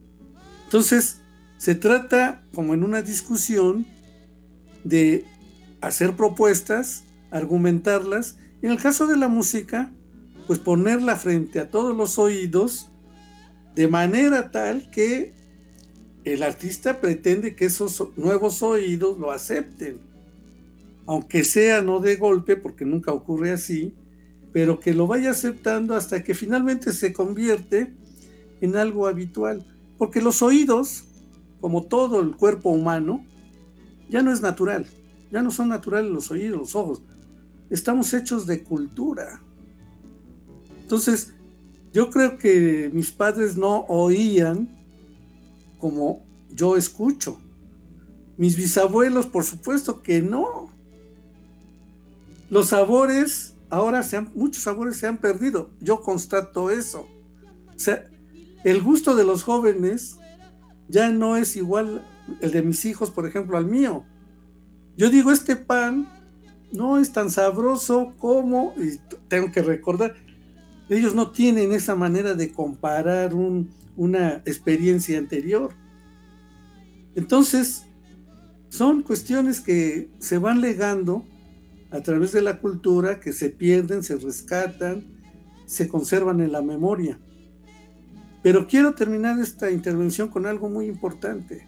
Entonces, se trata, como en una discusión, de hacer propuestas, argumentarlas, y en el caso de la música, pues ponerla frente a todos los oídos, de manera tal que el artista pretende que esos nuevos oídos lo acepten, aunque sea no de golpe, porque nunca ocurre así, pero que lo vaya aceptando hasta que finalmente se convierte en algo habitual, porque los oídos, como todo el cuerpo humano, ya no es natural, ya no son naturales los oídos, los ojos, estamos hechos de cultura. Entonces, yo creo que mis padres no oían como yo escucho. Mis bisabuelos, por supuesto que no. Los sabores, ahora se han, muchos sabores se han perdido. Yo constato eso. O sea, el gusto de los jóvenes ya no es igual el de mis hijos, por ejemplo, al mío. Yo digo, este pan no es tan sabroso como, y tengo que recordar, ellos no tienen esa manera de comparar un, una experiencia anterior. Entonces, son cuestiones que se van legando a través de la cultura, que se pierden, se rescatan, se conservan en la memoria. Pero quiero terminar esta intervención con algo muy importante.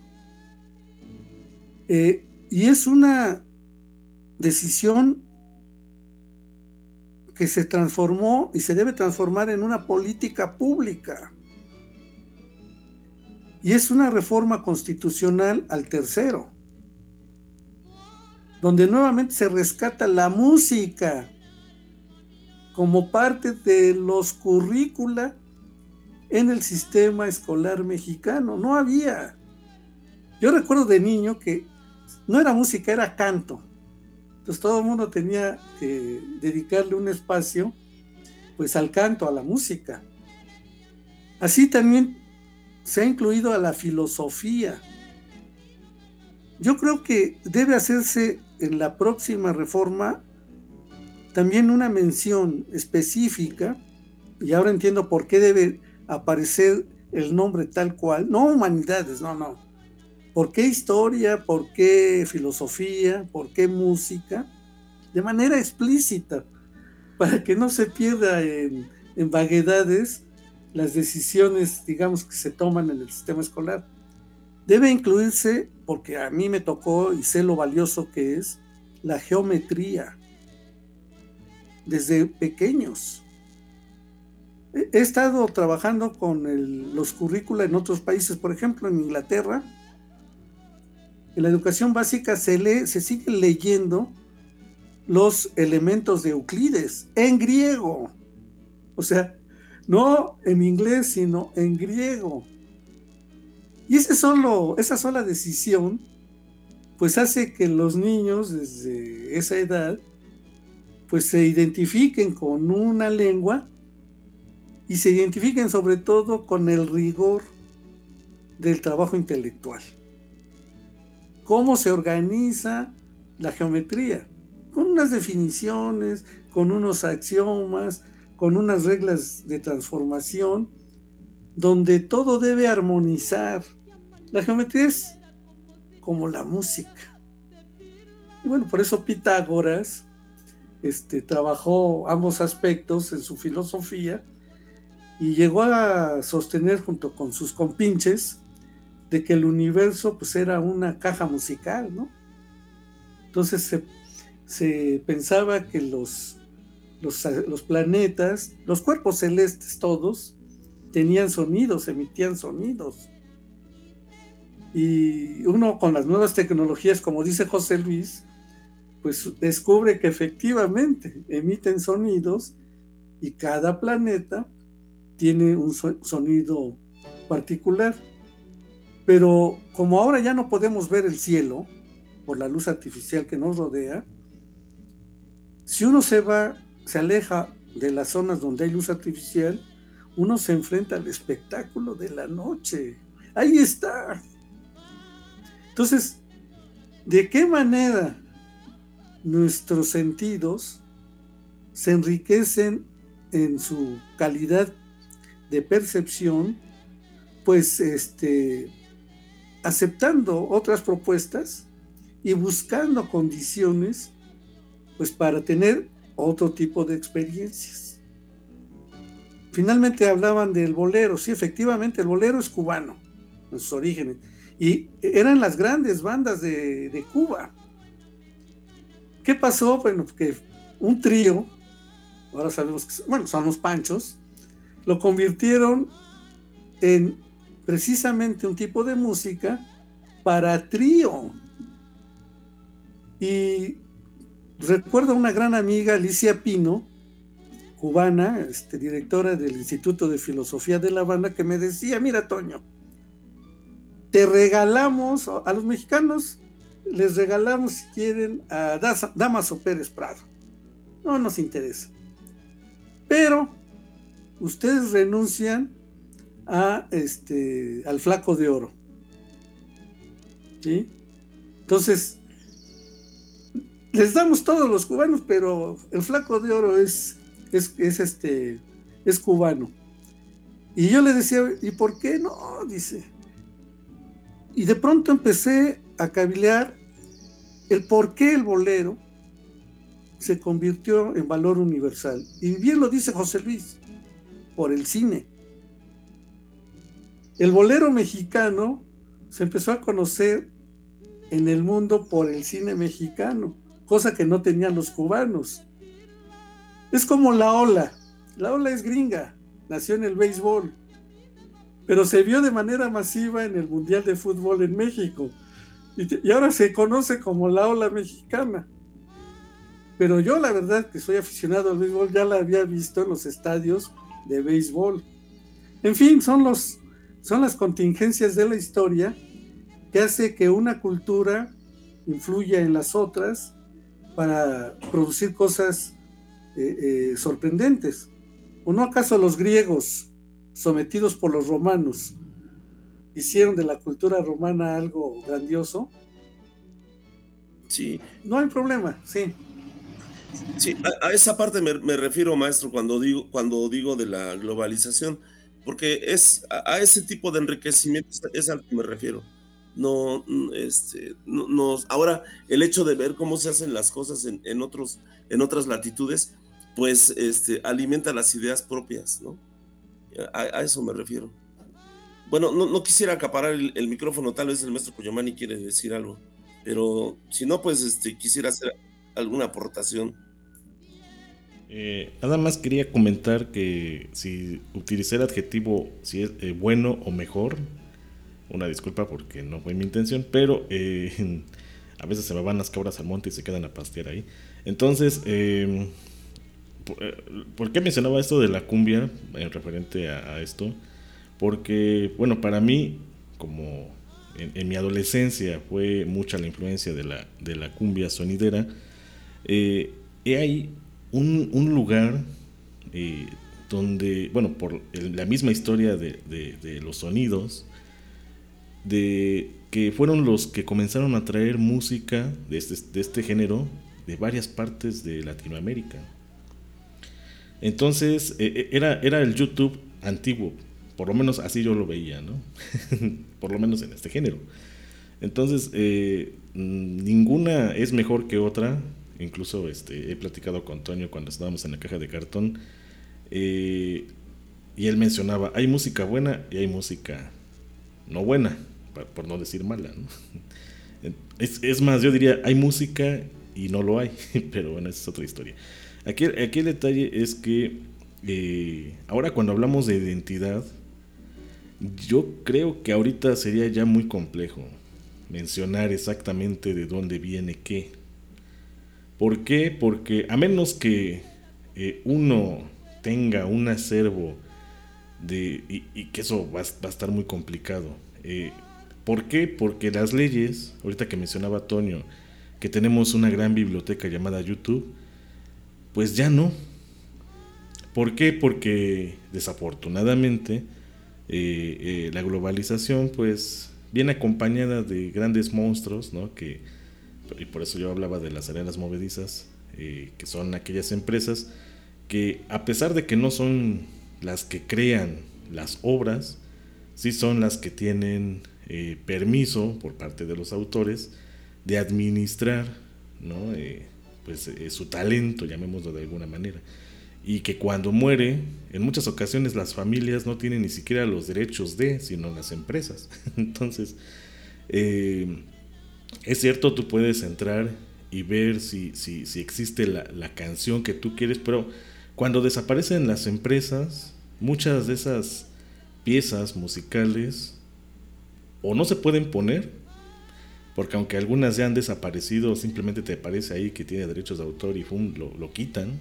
Eh, y es una decisión que se transformó y se debe transformar en una política pública. Y es una reforma constitucional al tercero, donde nuevamente se rescata la música como parte de los currícula en el sistema escolar mexicano. No había. Yo recuerdo de niño que no era música, era canto. Entonces todo el mundo tenía que dedicarle un espacio pues al canto, a la música. Así también se ha incluido a la filosofía. Yo creo que debe hacerse en la próxima reforma también una mención específica, y ahora entiendo por qué debe aparecer el nombre tal cual, no humanidades, no, no. ¿Por qué historia? ¿Por qué filosofía? ¿Por qué música? De manera explícita, para que no se pierda en, en vaguedades las decisiones, digamos, que se toman en el sistema escolar. Debe incluirse, porque a mí me tocó y sé lo valioso que es, la geometría, desde pequeños. He, he estado trabajando con el, los currícula en otros países, por ejemplo, en Inglaterra. En la educación básica se lee, se sigue leyendo los elementos de Euclides en griego. O sea, no en inglés, sino en griego. Y ese solo, esa sola decisión, pues hace que los niños desde esa edad, pues se identifiquen con una lengua y se identifiquen sobre todo con el rigor del trabajo intelectual. ¿Cómo se organiza la geometría? Con unas definiciones, con unos axiomas, con unas reglas de transformación, donde todo debe armonizar. La geometría es como la música. Y bueno, por eso Pitágoras este, trabajó ambos aspectos en su filosofía y llegó a sostener junto con sus compinches de que el universo pues era una caja musical, ¿no? Entonces se, se pensaba que los, los, los planetas, los cuerpos celestes todos, tenían sonidos, emitían sonidos. Y uno con las nuevas tecnologías, como dice José Luis, pues descubre que efectivamente emiten sonidos y cada planeta tiene un sonido particular. Pero como ahora ya no podemos ver el cielo por la luz artificial que nos rodea, si uno se va, se aleja de las zonas donde hay luz artificial, uno se enfrenta al espectáculo de la noche. Ahí está. Entonces, ¿de qué manera nuestros sentidos se enriquecen en su calidad de percepción? Pues este... aceptando otras propuestas y buscando condiciones pues para tener otro tipo de experiencias. Finalmente hablaban del bolero. Sí, efectivamente, el bolero es cubano en sus orígenes, y eran las grandes bandas de, de Cuba. ¿Qué pasó? Bueno, que un trío, ahora sabemos que, bueno, son los Panchos, lo convirtieron en precisamente un tipo de música para trío. Y recuerdo a una gran amiga, Alicia Pino, cubana, este, directora del Instituto de Filosofía de La Habana, que me decía: mira, Toño, te regalamos, a los mexicanos les regalamos, si quieren, a Dámaso Pérez Prado, no nos interesa, pero ustedes renuncian a este al Flaco de Oro, ¿sí? Entonces les damos todos los cubanos, pero el Flaco de Oro es es, es este es cubano. Y yo le decía: ¿y por qué no? Dice. Y de pronto empecé a cavilear el por qué el bolero se convirtió en valor universal. Y bien lo dice José Luis: por el cine. El bolero mexicano se empezó a conocer en el mundo por el cine mexicano, cosa que no tenían los cubanos. Es como la ola. La ola es gringa, nació en el béisbol, pero se vio de manera masiva en el Mundial de Fútbol en México, y, y ahora se conoce como la ola mexicana. Pero yo, la verdad, que soy aficionado al béisbol, ya la había visto en los estadios de béisbol. En fin, son los son las contingencias de la historia que hace que una cultura influya en las otras para producir cosas eh, eh, sorprendentes. ¿O no acaso los griegos, sometidos por los romanos, hicieron de la cultura romana algo grandioso? Sí. No hay problema, sí. Sí, a, a esa parte me, me refiero, maestro, cuando digo, cuando digo de la globalización, porque es a, a ese tipo de enriquecimiento es al que me refiero. No, este, no, no, ahora el hecho de ver cómo se hacen las cosas en, en otros, en otras latitudes, pues, este, alimenta las ideas propias, ¿no? A, a eso me refiero. Bueno, no, no quisiera acaparar el, el micrófono, tal vez el maestro Coyomani quiere decir algo, pero si no, pues, este, quisiera hacer alguna aportación. Eh, nada más quería comentar que si utilicé el adjetivo si es eh, bueno o mejor, una disculpa porque no fue mi intención, pero eh, a veces se me van las cabras al monte y se quedan a pastear ahí. Entonces, eh, ¿por, ¿por qué mencionaba esto de la cumbia en referente a, a esto? Porque, bueno, para mí, como en, en mi adolescencia fue mucha la influencia de la, de la cumbia sonidera, eh, he ahí Un, un lugar eh, donde, bueno, por el, la misma historia de, de, de los sonidos, de que fueron los que comenzaron a traer música de este, de este género de varias partes de Latinoamérica. Entonces, eh, era, era el YouTube antiguo, por lo menos así yo lo veía, ¿no? Por lo menos en este género. Entonces, eh, ninguna es mejor que otra. Incluso este, he platicado con Toño cuando estábamos en la caja de cartón, eh, y él mencionaba, hay música buena y hay música no buena, por no decir mala, ¿no? Es, es más, yo diría, hay música y no lo hay, pero bueno, esa es otra historia. Aquí, aquí el detalle es que eh, ahora cuando hablamos de identidad, yo creo que ahorita sería ya muy complejo mencionar exactamente de dónde viene qué. ¿Por qué? Porque a menos que eh, uno tenga un acervo de, y, y que eso va, va a estar muy complicado. Eh, ¿Por qué? Porque las leyes, ahorita que mencionaba Toño, que tenemos una gran biblioteca llamada YouTube, pues ya no. ¿Por qué? Porque desafortunadamente eh, eh, la globalización pues viene acompañada de grandes monstruos, ¿no? Que y por eso yo hablaba de las arenas movedizas, eh, que son aquellas empresas que, a pesar de que no son las que crean las obras, sí son las que tienen eh, permiso por parte de los autores de administrar, ¿no? Eh, pues eh, su talento, llamémoslo de alguna manera, y que cuando muere, en muchas ocasiones las familias no tienen ni siquiera los derechos de, sino las empresas. Entonces, eh, es cierto, tú puedes entrar y ver si, si, si existe la, la canción que tú quieres, pero cuando desaparecen las empresas, muchas de esas piezas musicales o no se pueden poner, porque aunque algunas ya han desaparecido, simplemente te aparece ahí que tiene derechos de autor y ¡fum! lo, lo quitan,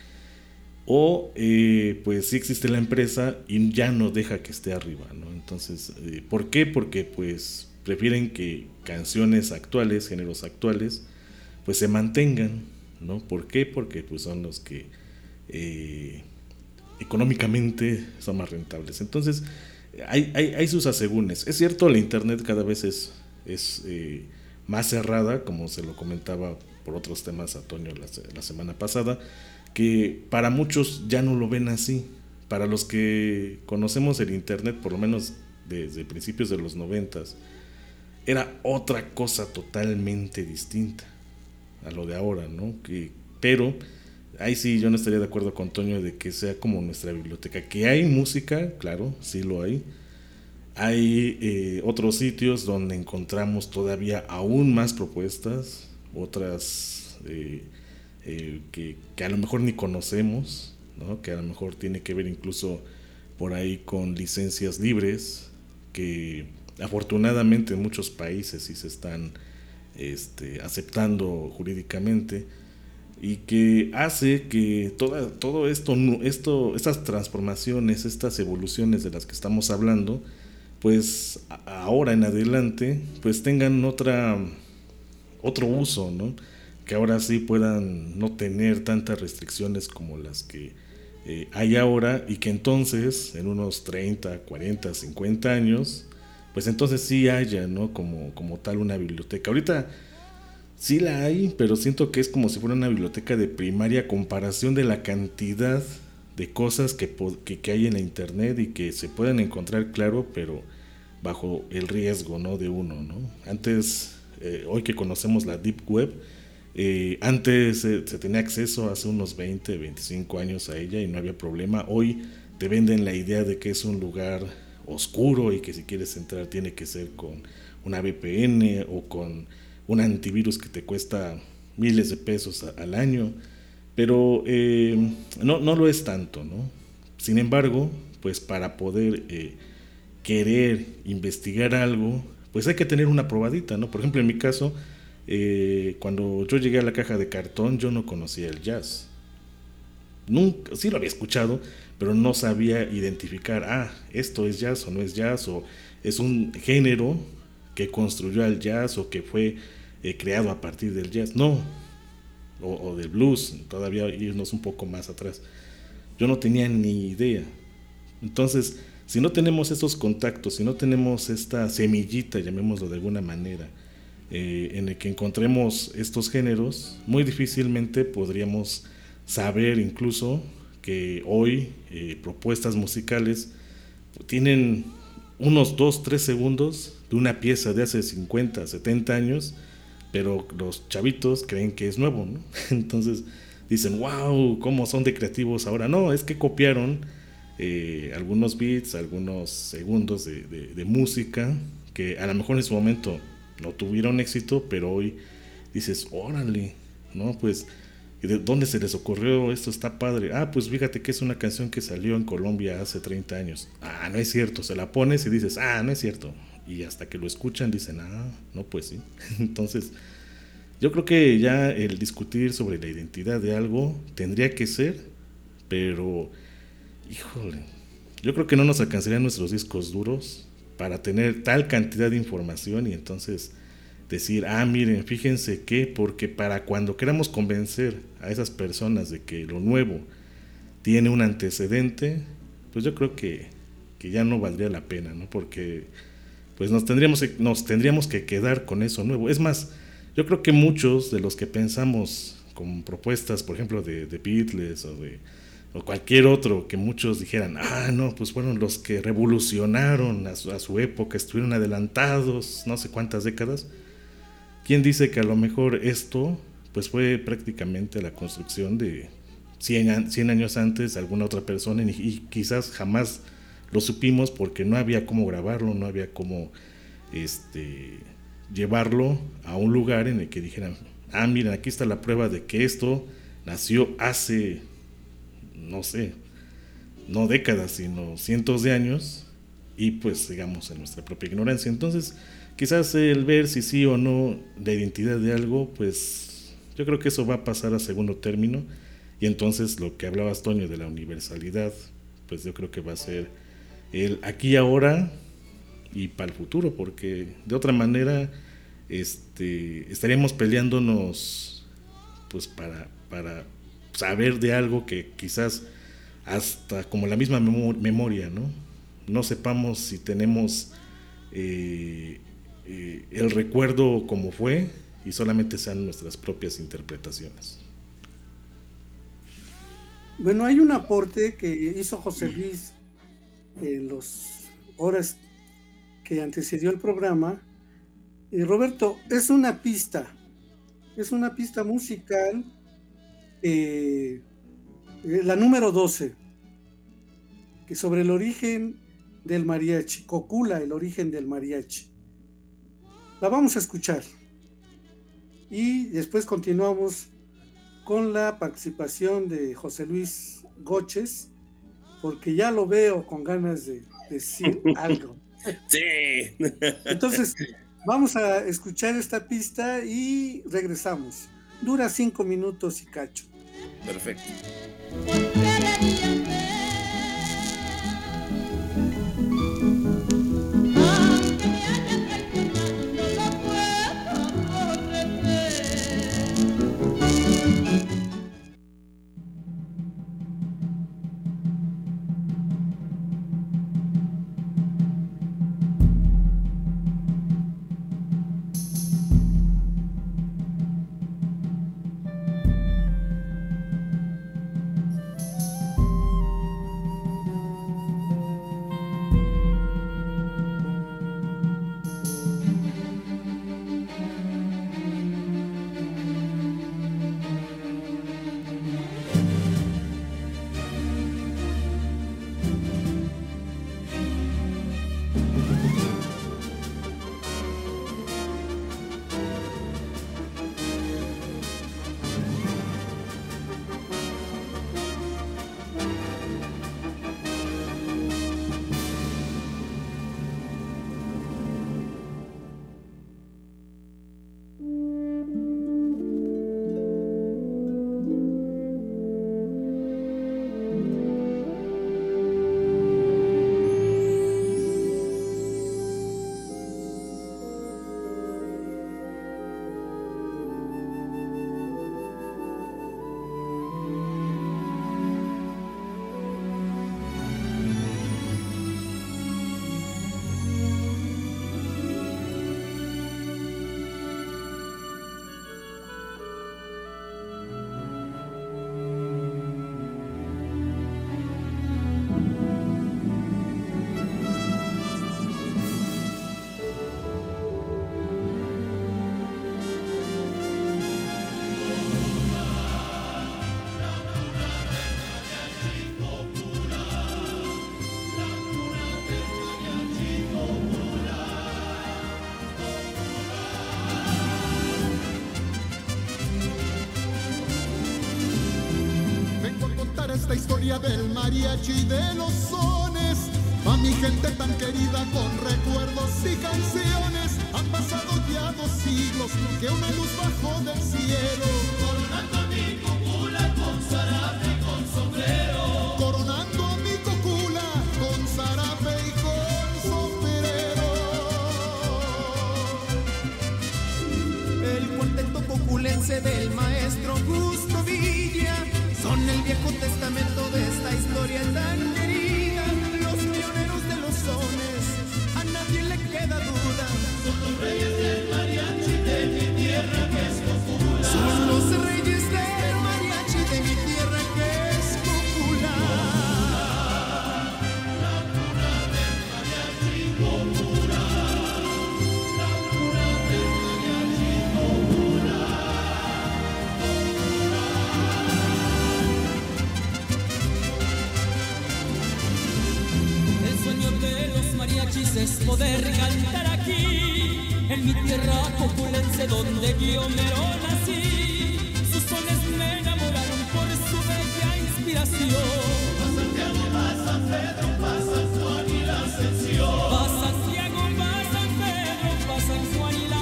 o eh, pues sí existe la empresa y ya no deja que esté arriba, ¿no? Entonces, eh, ¿por qué? Porque pues prefieren que canciones actuales, géneros actuales, pues se mantengan, ¿no? ¿Por qué? Porque pues son los que eh, económicamente son más rentables. Entonces, hay, hay, hay sus asegúnes. Es cierto, la internet cada vez es, es eh, más cerrada, como se lo comentaba por otros temas a Toño la, la semana pasada, que para muchos ya no lo ven así. Para los que conocemos el internet, por lo menos desde principios de los noventas, era otra cosa totalmente distinta a lo de ahora, ¿no? Que, pero ahí sí yo no estaría de acuerdo con Toño de que sea como nuestra biblioteca. Que hay música, claro, sí lo hay. Hay eh, otros sitios donde encontramos todavía aún más propuestas, otras eh, eh, que, que a lo mejor ni conocemos, ¿no? Que a lo mejor tiene que ver incluso por ahí con licencias libres, que afortunadamente en muchos países sí se están este, aceptando jurídicamente, y que hace que toda, todo esto, esto, estas transformaciones, estas evoluciones de las que estamos hablando, pues ahora en adelante pues tengan otra, otro uso, ¿no? Que ahora sí puedan no tener tantas restricciones como las que eh, hay ahora, y que entonces en unos treinta, cuarenta, cincuenta años pues entonces sí haya, ¿no? Como, como tal una biblioteca. Ahorita sí la hay, pero siento que es como si fuera una biblioteca de primaria a comparación de la cantidad de cosas que, que, que hay en la internet y que se pueden encontrar, claro, pero bajo el riesgo, ¿no? De uno, ¿no? Antes, eh, hoy que conocemos la Deep Web, eh, antes eh, se tenía acceso hace unos veinte, veinticinco años a ella y no había problema. Hoy te venden la idea de que es un lugar oscuro y que si quieres entrar tiene que ser con una V P N o con un antivirus que te cuesta miles de pesos a, al año, pero eh, no, no lo es tanto, ¿no? Sin embargo, pues para poder eh, querer investigar algo, pues hay que tener una probadita, ¿no? Por ejemplo, en mi caso, eh, cuando yo llegué a la Caja de Cartón, yo no conocía el jazz. Nunca, sí lo había escuchado, pero no sabía identificar, ah, esto es jazz o no es jazz, o es un género que construyó al jazz o que fue eh, creado a partir del jazz. No, o, o del blues, todavía irnos un poco más atrás. Yo no tenía ni idea. Entonces, si no tenemos estos contactos, si no tenemos esta semillita, llamémoslo de alguna manera, eh, en el que encontremos estos géneros, muy difícilmente podríamos saber incluso que hoy eh, propuestas musicales tienen unos dos, tres segundos de una pieza de hace cincuenta, setenta años, pero los chavitos creen que es nuevo, ¿no? Entonces dicen, wow, cómo son de creativos ahora. No, es que copiaron eh, algunos beats, algunos segundos de, de, de música que a lo mejor en su momento no tuvieron éxito, pero hoy dices, órale, ¿no? Pues ¿de dónde se les ocurrió? Esto está padre. Ah, pues fíjate que es una canción que salió en Colombia hace treinta años. Ah, no es cierto. Se la pones y dices, ah, no es cierto. Y hasta que lo escuchan dicen, ah, no, pues sí. Entonces, yo creo que ya el discutir sobre la identidad de algo tendría que ser, pero, híjole, yo creo que no nos alcanzarían nuestros discos duros para tener tal cantidad de información y entonces decir, ah, miren, fíjense que, porque para cuando queramos convencer a esas personas de que lo nuevo tiene un antecedente, pues yo creo que, que ya no valdría la pena, ¿no? Porque pues nos tendríamos, nos tendríamos que quedar con eso nuevo. Es más, yo creo que muchos de los que pensamos con propuestas, por ejemplo, de, de Beatles o de o cualquier otro, que muchos dijeran, ah, no, pues fueron los que revolucionaron a su, a su época, estuvieron adelantados no sé cuántas décadas, ¿quién dice que a lo mejor esto pues fue prácticamente la construcción de cien, cien años antes alguna otra persona y, y quizás jamás lo supimos porque no había cómo grabarlo, no había cómo este, llevarlo a un lugar en el que dijeran, ah, miren, aquí está la prueba de que esto nació hace, no sé, no décadas, sino cientos de años, y pues digamos en nuestra propia ignorancia. Entonces quizás el ver si sí o no la identidad de algo, pues yo creo que eso va a pasar a segundo término, y entonces lo que hablabas, Toño, de la universalidad, pues yo creo que va a ser el aquí y ahora y para el futuro, porque de otra manera este, estaríamos peleándonos pues para, para saber de algo que quizás hasta como la misma memoria, ¿no? No sepamos si tenemos eh, eh, el recuerdo como fue y solamente sean nuestras propias interpretaciones. Bueno, hay un aporte que hizo José Luis en las horas que antecedió el programa. Y Roberto, es una pista, es una pista musical, eh, la número doce, que sobre el origen del mariachi, Cocula, el origen del mariachi. La vamos a escuchar y después continuamos con la participación de José Luis Goches, porque ya lo veo con ganas de decir algo. Sí. Entonces, vamos a escuchar esta pista y regresamos. Dura cinco minutos y cacho. Perfecto. Esta historia del mariachi y de los sones, pa' mi gente tan querida con recuerdos y canciones. Han pasado ya dos siglos que una luz bajó del cielo, coronando a mi cocula con zarape y con sombrero, coronando a mi cocula con zarape y con sombrero. El cuarteto coculense del maestro Justo Villa son el viejo testamento de esta historia tan querida, los pioneros de los sones, a nadie le queda duda. Son los reyes del mariachi de mi tierra que es Cocula. Son los reyes del mariachi de mi tierra que es Cocula. La cuna del mariachi Cocula. La cuna del mariachi Cocula. sueño de los mariachis es poder cantar aquí, en mi tierra coculense donde yo mero nací. Sus sones me enamoraron por su bella inspiración. Pa' Santiago, pa' San Pedro, pa' San Juan y la Ascensión. Pa' Santiago, pa' San Pedro, pa' San Juan y la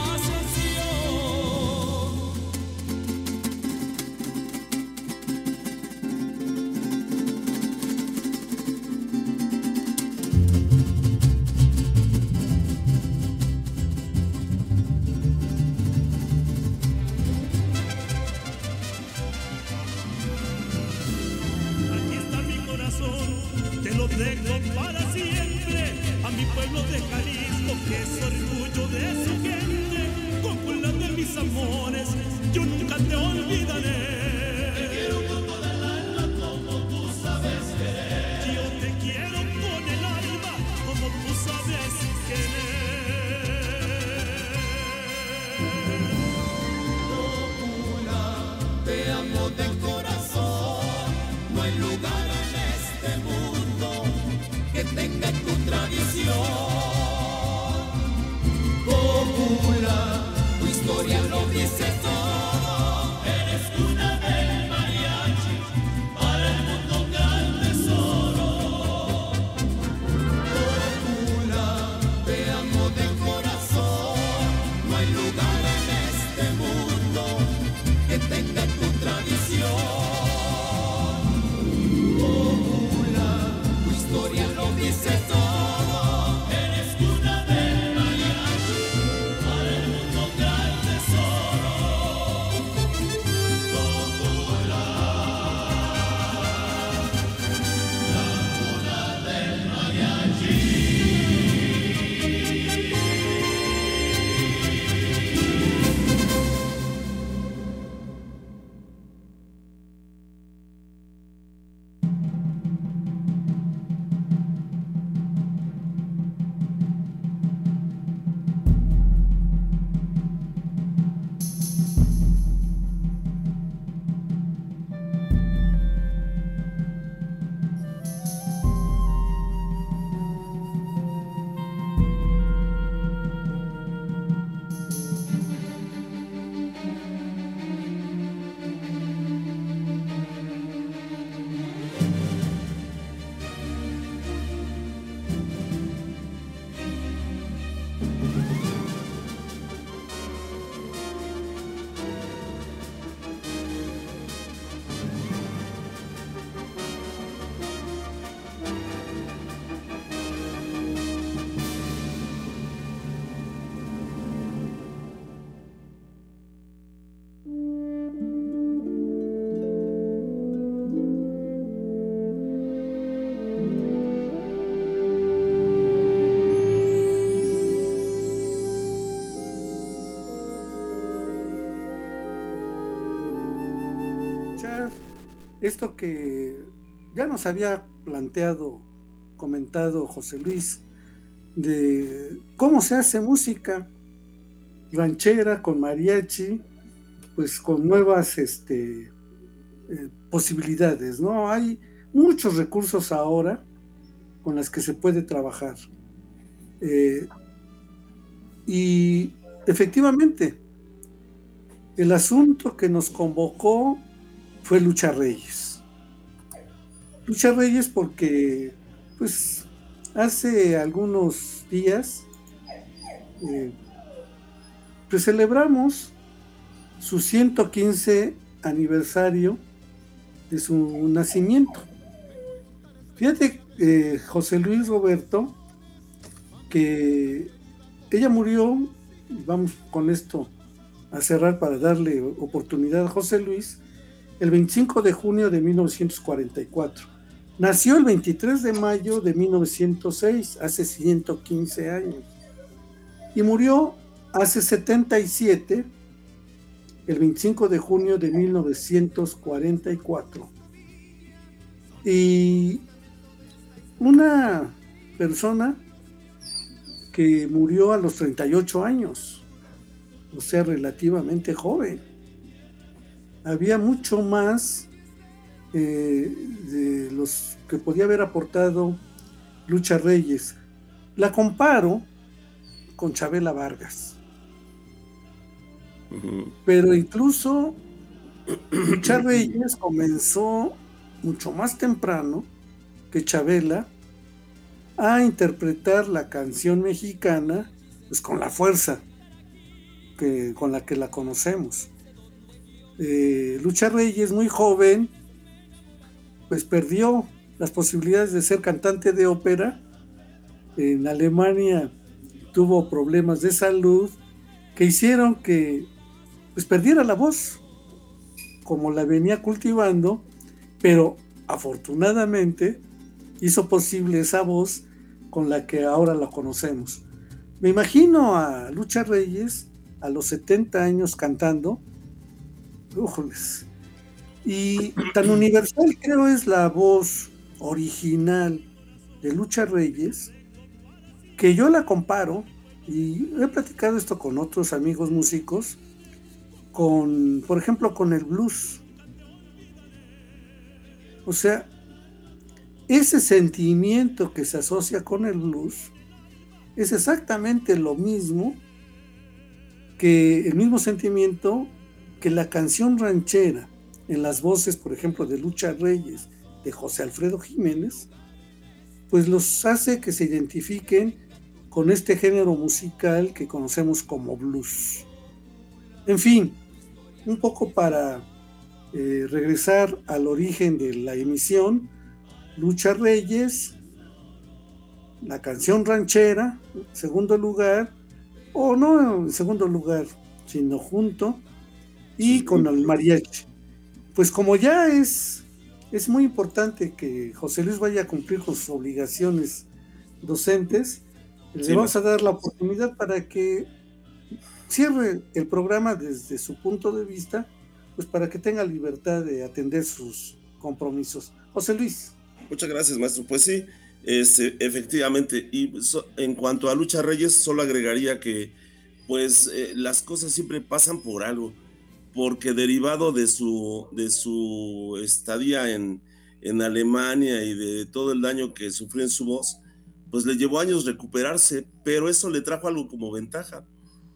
dejo para siempre a mi pueblo de Jalisco, que es orgullo de su gente, cúpula de mis amores, yo nunca te olvidaré. Te quiero con toda el alma como tú sabes querer. Yo te quiero con el alma como tú sabes querer. Cúpula, te amo de corazón, no hay lugar en este mundo que tenga tu tradición. Cúpula, tu historia lo dice todo. Eres cuna del mariachi, para el mundo gran tesoro. Cúpula, te amo de corazón, no hay lugar en este mundo que tenga tu tradición. Historia lo dice todo. Eres cuna del mariachi, para el mundo gran tesoro. Cúpula, la cuna del mariachi. Esto que ya nos había planteado, comentado José Luis, de cómo se hace música ranchera con mariachi, pues con nuevas este, eh, posibilidades, ¿no? Hay muchos recursos ahora con las que se puede trabajar. Eh, y efectivamente, el asunto que nos convocó fue Lucha Reyes. Lucha Reyes porque, pues, hace algunos días, eh, pues celebramos su ciento quince aniversario de su nacimiento. Fíjate, eh, José Luis Roberto, que ella murió, y vamos con esto a cerrar para darle oportunidad a José Luis, el veinticinco de junio de mil novecientos cuarenta y cuatro. Nació el veintitrés de mayo de mil novecientos seis, hace ciento quince años. Y murió hace setenta y siete, el veinticinco de junio de mil novecientos cuarenta y cuatro. Y una persona que murió a los treinta y ocho años, o sea, relativamente joven. Había mucho más eh, de los que podía haber aportado Lucha Reyes. La comparo con Chabela Vargas. Uh-huh. Pero incluso Lucha Reyes comenzó mucho más temprano que Chabela a interpretar la canción mexicana pues con la fuerza que, con la que la conocemos. Eh, Lucha Reyes, muy joven, pues perdió las posibilidades de ser cantante de ópera. En Alemania tuvo problemas de salud que hicieron que pues perdiera la voz como la venía cultivando, pero afortunadamente hizo posible esa voz con la que ahora la conocemos. Me imagino a Lucha Reyes a los setenta años cantando. ¡Újoles! Y tan universal creo es la voz original de Lucha Reyes, que yo la comparo, y he platicado esto con otros amigos músicos, con, por ejemplo, con el blues. O sea, ese sentimiento que se asocia con el blues es exactamente lo mismo que el mismo sentimiento que la canción ranchera en las voces, por ejemplo, de Lucha Reyes, de José Alfredo Jiménez, pues los hace que se identifiquen con este género musical que conocemos como blues. En fin, un poco para eh, regresar al origen de la emisión, Lucha Reyes, la canción ranchera, en segundo lugar, o no en segundo lugar, sino junto, y con el mariachi. Pues como ya es, es muy importante que José Luis vaya a cumplir con sus obligaciones docentes, sí, le vamos a dar la oportunidad para que cierre el programa desde su punto de vista, pues para que tenga libertad de atender sus compromisos. José Luis. Muchas gracias, maestro. Pues sí, este, efectivamente. Y so, en cuanto a Lucha Reyes, solo agregaría que pues eh, las cosas siempre pasan por algo, porque derivado de su, de su estadía en, en Alemania y de todo el daño que sufrió en su voz, pues le llevó años recuperarse, pero eso le trajo algo como ventaja.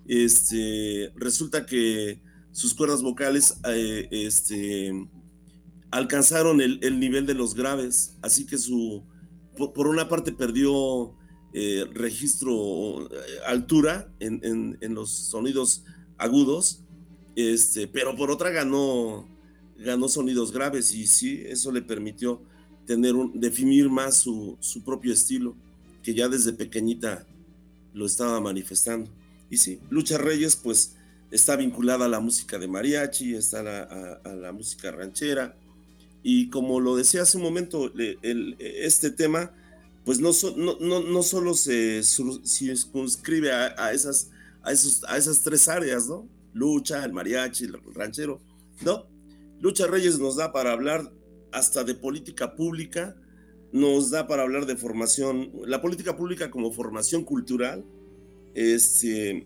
Este, resulta que sus cuerdas vocales eh, este, alcanzaron el, el nivel de los graves, así que su, por, por una parte perdió eh, registro, eh, altura en, en, en los sonidos agudos, este, pero por otra ganó, ganó sonidos graves, y sí, eso le permitió tener un, definir más su, su propio estilo, que ya desde pequeñita lo estaba manifestando. Y sí, Lucha Reyes pues está vinculada a la música de mariachi, está a la, a, a la música ranchera, y como lo decía hace un momento, el, el, este tema pues no, so, no, no, no solo se circunscribe a, a, esas, a, esos, a esas tres áreas, ¿no? Lucha, el mariachi, el ranchero, ¿no? Lucha Reyes nos da para hablar hasta de política pública, nos da para hablar de formación, la política pública como formación cultural, este,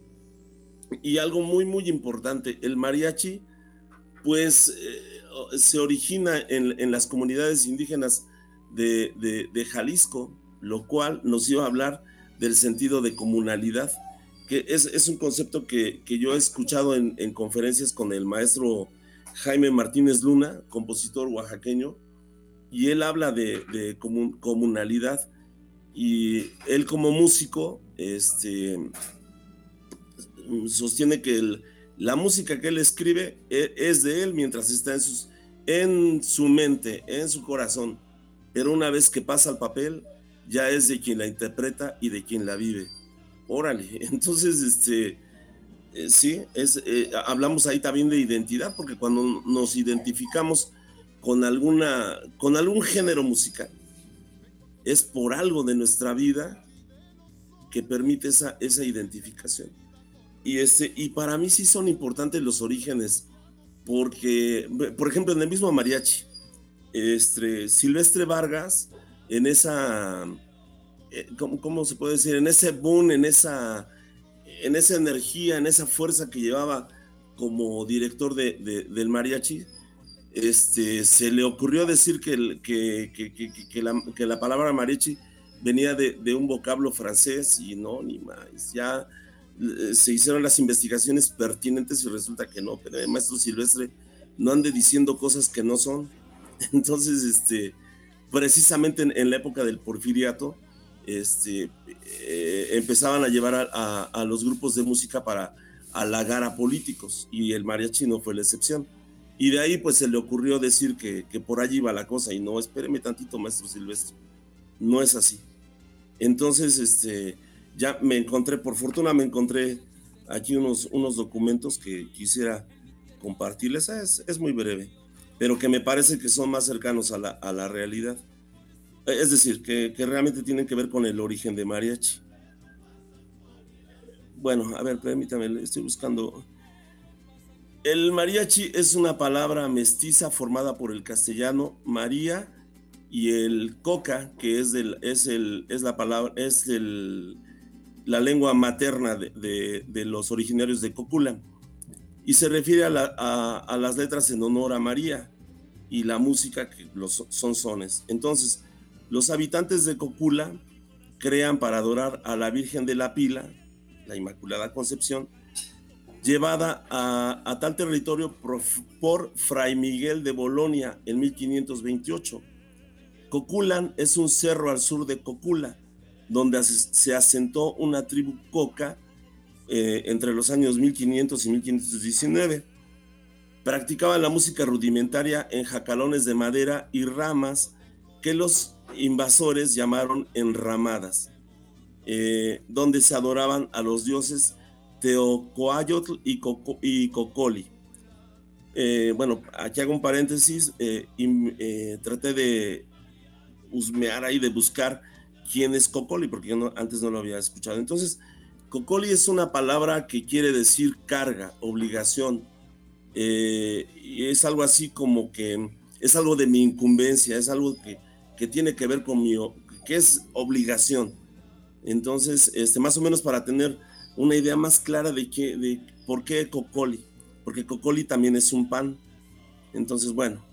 y algo muy muy importante, el mariachi pues eh, se origina en, en las comunidades indígenas de, de, de Jalisco, lo cual nos iba a hablar del sentido de comunalidad, que es, es un concepto que, que yo he escuchado en, en conferencias con el maestro Jaime Martínez Luna, compositor oaxaqueño, y él habla de, de comun, comunalidad, y él como músico este, sostiene que el, la música que él escribe es de él mientras está en, sus, en su mente, en su corazón, pero una vez que pasa al papel ya es de quien la interpreta y de quien la vive. Órale, entonces este, eh, sí, es, eh, hablamos ahí también de identidad, porque cuando nos identificamos con alguna, con algún género musical, es por algo de nuestra vida que permite esa, esa identificación. Y, este, y para mí sí son importantes los orígenes, porque, por ejemplo, en el mismo mariachi, este, Silvestre Vargas, en esa, ¿cómo, cómo se puede decir? En ese boom, en esa, en esa energía, en esa fuerza que llevaba como director de, de, del mariachi, este, se le ocurrió decir que, que, que, que, que, la, que la palabra mariachi venía de, de un vocablo francés y no, ni más. Ya eh, se hicieron las investigaciones pertinentes y resulta que no, pero el maestro Silvestre no ande diciendo cosas que no son. Entonces, este, precisamente en, en la época del porfiriato, este, eh, empezaban a llevar a, a, a los grupos de música para halagar a políticos, y el mariachi no fue la excepción. Y de ahí pues se le ocurrió decir que, que por allí iba la cosa, y no, espéreme tantito, maestro Silvestre, no es así. Entonces, este, ya me encontré, por fortuna me encontré aquí unos, unos documentos que quisiera compartirles. Es, es muy breve, pero que me parece que son más cercanos a la, a la realidad. Es decir, que, que realmente tienen que ver con el origen de mariachi. Bueno, a ver, permítame, estoy buscando. El mariachi es una palabra mestiza formada por el castellano María y el coca, que es, del, es, el, es la palabra, es el, la lengua materna de, de, de los originarios de Coculan, y se refiere a, la, a, a las letras en honor a María y la música, que los, son sones. Entonces, los habitantes de Cocula crean para adorar a la Virgen de la Pila, la Inmaculada Concepción, llevada a, a tal territorio por, por Fray Miguel de Bolonia en mil quinientos veintiocho. Coculan es un cerro al sur de Cocula, donde se asentó una tribu coca eh, entre los años mil quinientos y mil quinientos diecinueve. Practicaban la música rudimentaria en jacalones de madera y ramas que los invasores llamaron enramadas, eh, donde se adoraban a los dioses Teocoayotl y, Coco, y Cocoli. Eh, bueno, aquí hago un paréntesis, eh, y, eh, traté de husmear ahí, de buscar quién es Cocoli, porque yo no, antes no lo había escuchado. Entonces, Cocoli es una palabra que quiere decir carga, obligación, eh, y es algo así como que es algo de mi incumbencia, es algo que, que tiene que ver con mi, que es obligación. Entonces, este, más o menos para tener una idea más clara de, que, de por qué Cocoli, porque Cocoli también es un pan. Entonces, bueno,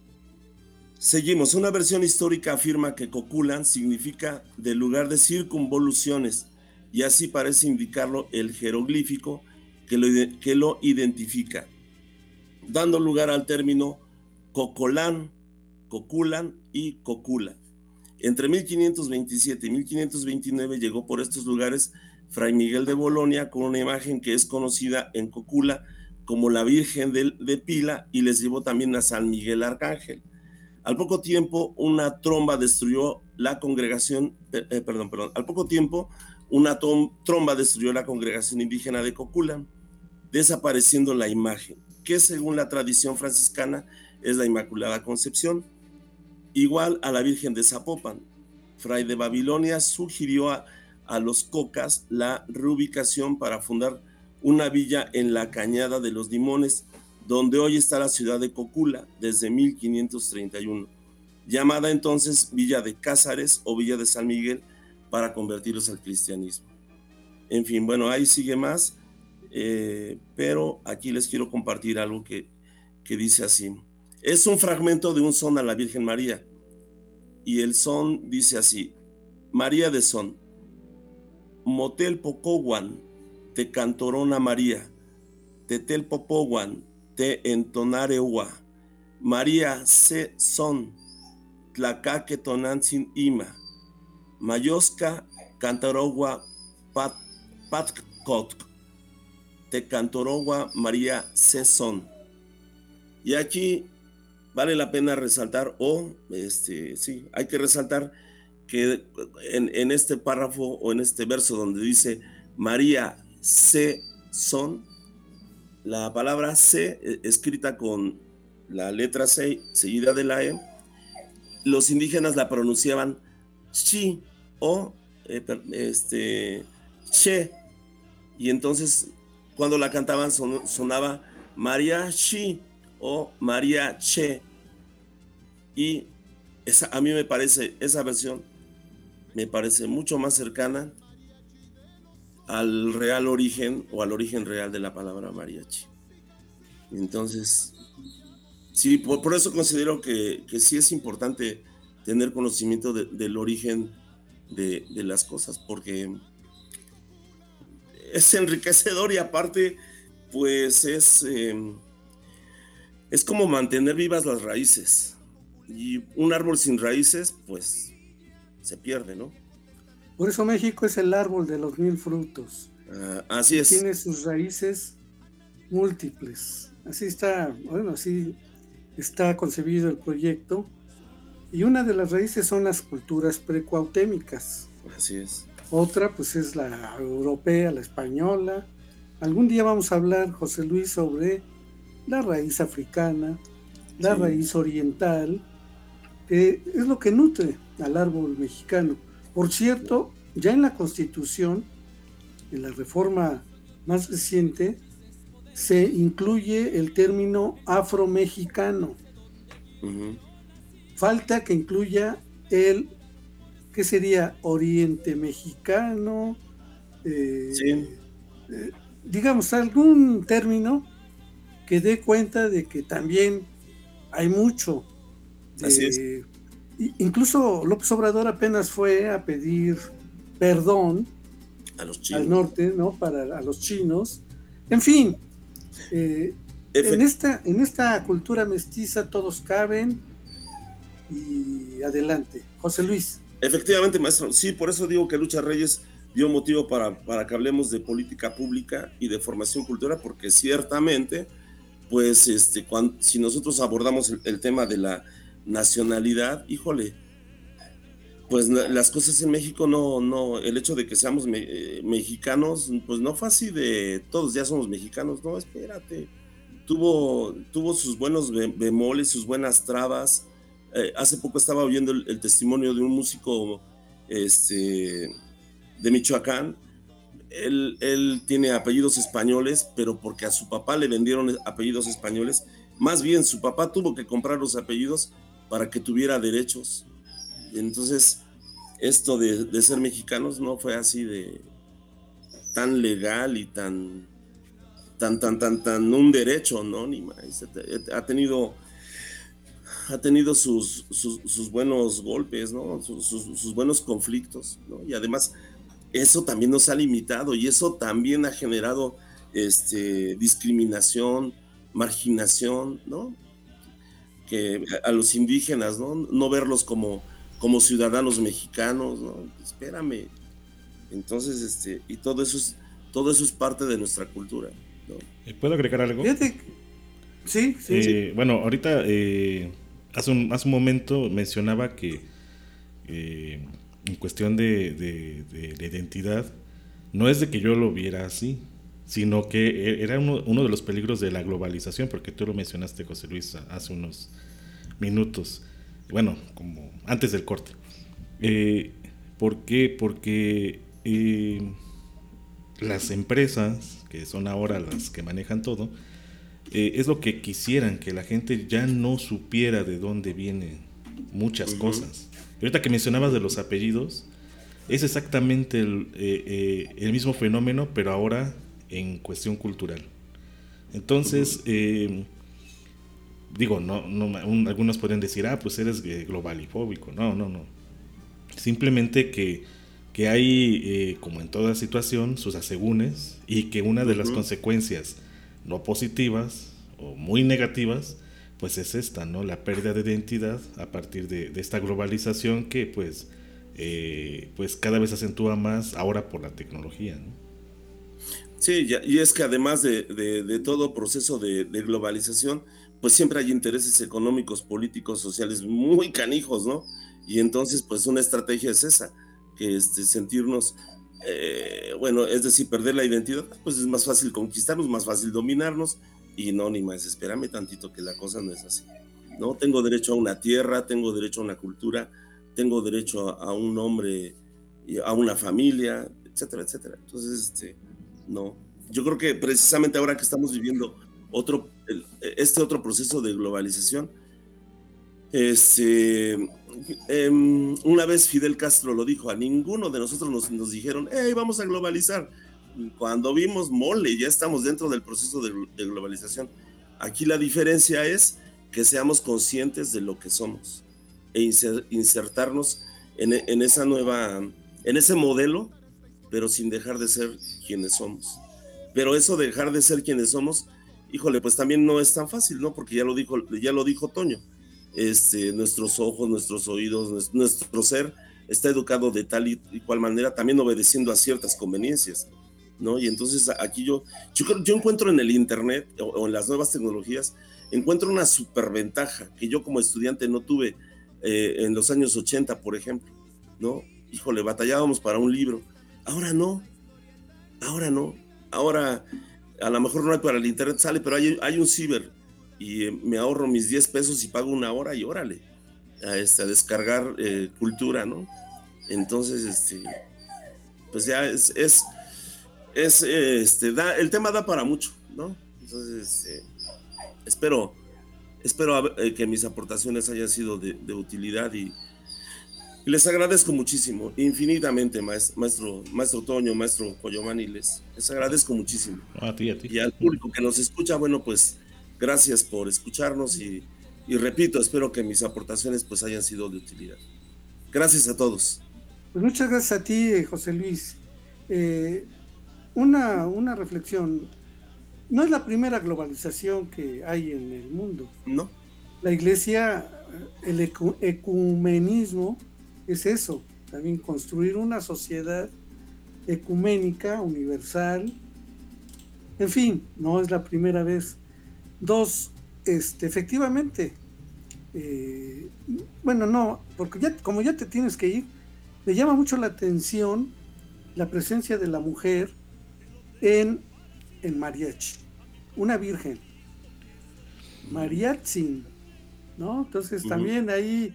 seguimos. Una versión histórica afirma que Coculan significa del lugar de circunvoluciones, y así parece indicarlo el jeroglífico que lo, que lo identifica, dando lugar al término Cocolán, Coculan y Cocula. Entre mil quinientos veintisiete y mil quinientos veintinueve llegó por estos lugares Fray Miguel de Bolonia con una imagen que es conocida en Cocula como la Virgen de, de Pila, y les llevó también a San Miguel Arcángel. Al poco tiempo, una tromba destruyó la congregación, eh, perdón, perdón, al poco tiempo, una tom, tromba destruyó la congregación indígena de Cocula, desapareciendo la imagen, que según la tradición franciscana es la Inmaculada Concepción, igual a la Virgen de Zapopan. Fray de Babilonia sugirió a a los cocas la reubicación para fundar una villa en la Cañada de los Limones, donde hoy está la ciudad de Cocula desde mil quinientos treinta y uno, llamada entonces Villa de Cázares o Villa de San Miguel, para convertirlos al cristianismo. En fin, bueno, ahí sigue más, eh, pero aquí les quiero compartir algo que, que dice así. Es un fragmento de un son a la Virgen María, y el son dice así: María de son, Motel Pocoguan, te cantorona María, Tetel Popoguan, te entonarewa, María se son, Tlacaque tonantzin ima, Mayosca cantarogua pat, patcot, te cantorogua María se son. Y aquí vale la pena resaltar, o este, sí, hay que resaltar que en, en este párrafo o en este verso donde dice María se son, la palabra se, escrita con la letra C seguida de la E, los indígenas la pronunciaban chi o eh, este, che, y entonces cuando la cantaban son, sonaba María chi o María che, y esa, a mí me parece, esa versión me parece mucho más cercana al real origen o al origen real de la palabra mariachi. Entonces, sí, por, por eso considero que, que sí es importante tener conocimiento de, del origen de, de las cosas, porque es enriquecedor y aparte, pues es, eh, es como mantener vivas las raíces. Y un árbol sin raíces, pues se pierde, ¿no? Por eso México es el árbol de los mil frutos. Uh, así es. Tiene sus raíces múltiples. Así está, bueno, así está concebido el proyecto. Y una de las raíces son las culturas precuautémicas. Así es. Otra, pues, es la europea, la española. Algún día vamos a hablar, José Luis, sobre la raíz africana, la sí. raíz oriental, que es lo que nutre al árbol mexicano. Por cierto, ya en la Constitución, en la reforma más reciente, se incluye el término afromexicano. Uh-huh. Falta que incluya el, ¿qué sería? Oriente mexicano, eh, sí. eh, digamos, algún término que dé cuenta de que también hay mucho. Así es. Eh, incluso López Obrador apenas fue a pedir perdón a los chinos. Al norte, ¿no? Para a los chinos. En fin, eh, en, esta, en esta cultura mestiza todos caben y adelante. José Luis. Efectivamente, maestro. Sí, por eso digo que Lucha Reyes dio motivo para, para que hablemos de política pública y de formación cultural, porque ciertamente, pues, este, cuando, si nosotros abordamos el, el tema de la nacionalidad, híjole, pues las cosas en México no, no, el hecho de que seamos me, eh, mexicanos, pues no fue así de todos ya somos mexicanos, no, espérate, tuvo, tuvo sus buenos bemoles, sus buenas trabas. Eh, hace poco estaba oyendo el, el testimonio de un músico este, de Michoacán. Él, él tiene apellidos españoles, pero porque a su papá le vendieron apellidos españoles, más bien su papá tuvo que comprar los apellidos para que tuviera derechos. Entonces, esto de, de ser mexicanos no fue así de tan legal y tan, tan, tan, tan, tan un derecho, ¿no? Ni más. Ha tenido, ha tenido sus, sus, sus buenos golpes, ¿no? Sus, sus, sus buenos conflictos, ¿no? Y además, eso también nos ha limitado y eso también ha generado este, discriminación, marginación, ¿no? Que a los indígenas, ¿no? No verlos como como ciudadanos mexicanos, ¿no? Espérame. Entonces, este, y todo eso es, todo eso es parte de nuestra cultura, ¿no? ¿Puedo agregar algo? Fíjate. Sí, sí, eh, sí. Bueno, ahorita, eh, hace, un, hace un momento mencionaba que eh, en cuestión de, de, de, de identidad, no es de que yo lo viera así, sino que era uno, uno de los peligros de la globalización, porque tú lo mencionaste, José Luis, hace unos minutos. Bueno, como antes del corte. Eh, ¿Por qué? Porque eh, las empresas, que son ahora las que manejan todo, eh, es lo que quisieran, que la gente ya no supiera de dónde vienen muchas uh-huh. cosas. Y ahorita que mencionabas de los apellidos, es exactamente el, eh, eh, el mismo fenómeno, pero ahora en cuestión cultural. Entonces, uh-huh. eh, Digo, no, no, un, algunos pueden decir, ah, pues eres globalifóbico. No, no, no. Simplemente que, que hay, eh, como en toda situación, sus asegúnes y que una de uh-huh. las consecuencias no positivas o muy negativas, pues es esta, ¿no? La pérdida de identidad a partir de, de esta globalización que, pues, eh, pues cada vez acentúa más ahora por la tecnología, ¿no? Sí, y es que además de, de, de todo proceso de, de globalización, pues siempre hay intereses económicos, políticos, sociales muy canijos, ¿no? Y entonces, pues una estrategia es esa, que este, sentirnos, eh, bueno, es decir, perder la identidad, pues es más fácil conquistarnos, más fácil dominarnos, y no, ni más, espérame tantito que la cosa no es así, ¿no? Tengo derecho a una tierra, tengo derecho a una cultura, tengo derecho a, a un nombre, a una familia, etcétera, etcétera. Entonces, este, no, yo creo que precisamente ahora que estamos viviendo otro, este otro proceso de globalización, este, eh, una vez Fidel Castro lo dijo, a ninguno de nosotros nos, nos dijeron, hey, vamos a globalizar. Cuando vimos mole, ya estamos dentro del proceso de, de globalización. Aquí la diferencia es que seamos conscientes de lo que somos e insertarnos en, en esa nueva en ese modelo, pero sin dejar de ser quienes somos. Pero eso de dejar de ser quienes somos, híjole, pues también no es tan fácil, ¿no? Porque ya lo dijo, ya lo dijo Toño, este, nuestros ojos, nuestros oídos, nuestro ser está educado de tal y, y cual manera, también obedeciendo a ciertas conveniencias, ¿no? Y entonces aquí yo, yo, yo encuentro en el internet o, o en las nuevas tecnologías, encuentro una superventaja que yo como estudiante no tuve eh, en los años ochenta, por ejemplo, ¿no? Híjole, batallábamos para un libro. Ahora no, ahora no, ahora a lo mejor no hay para el internet, sale, pero hay, hay un ciber y eh, me ahorro mis diez pesos y pago una hora y órale, a, este, a descargar eh, cultura, ¿no? Entonces, este, pues ya es, es, es este, da, el tema da para mucho, ¿no? Entonces, este, espero, espero eh, que mis aportaciones hayan sido de, de utilidad y les agradezco muchísimo, infinitamente, maestro, maestro Toño, maestro Coyomani, les, les agradezco muchísimo. A ti, a ti. Y al público que nos escucha, bueno, pues gracias por escucharnos y, y repito, espero que mis aportaciones pues hayan sido de utilidad. Gracias a todos. Pues muchas gracias a ti, José Luis. Eh, una, una reflexión. No es la primera globalización que hay en el mundo. No. La iglesia, el ecu- ecumenismo, es eso, también construir una sociedad ecuménica, universal. En fin, no es la primera vez. Dos, este, efectivamente, eh, bueno, no, porque ya, como ya te tienes que ir, me llama mucho la atención la presencia de la mujer en el mariachi, una virgen, mariachi, ¿no? Entonces uh-huh. también ahí,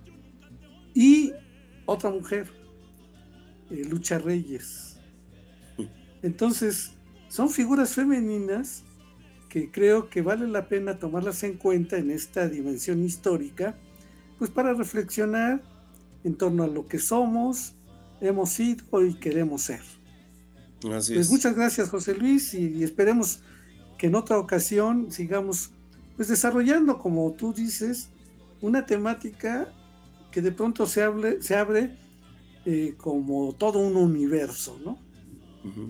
y otra mujer, eh, Lucha Reyes. Entonces, son figuras femeninas que creo que vale la pena tomarlas en cuenta en esta dimensión histórica, pues para reflexionar en torno a lo que somos, hemos sido y queremos ser. Así pues es. Muchas gracias, José Luis, y, y esperemos que en otra ocasión sigamos pues desarrollando, como tú dices, una temática que de pronto se, hable, se abre eh, como todo un universo, ¿no? Uh-huh.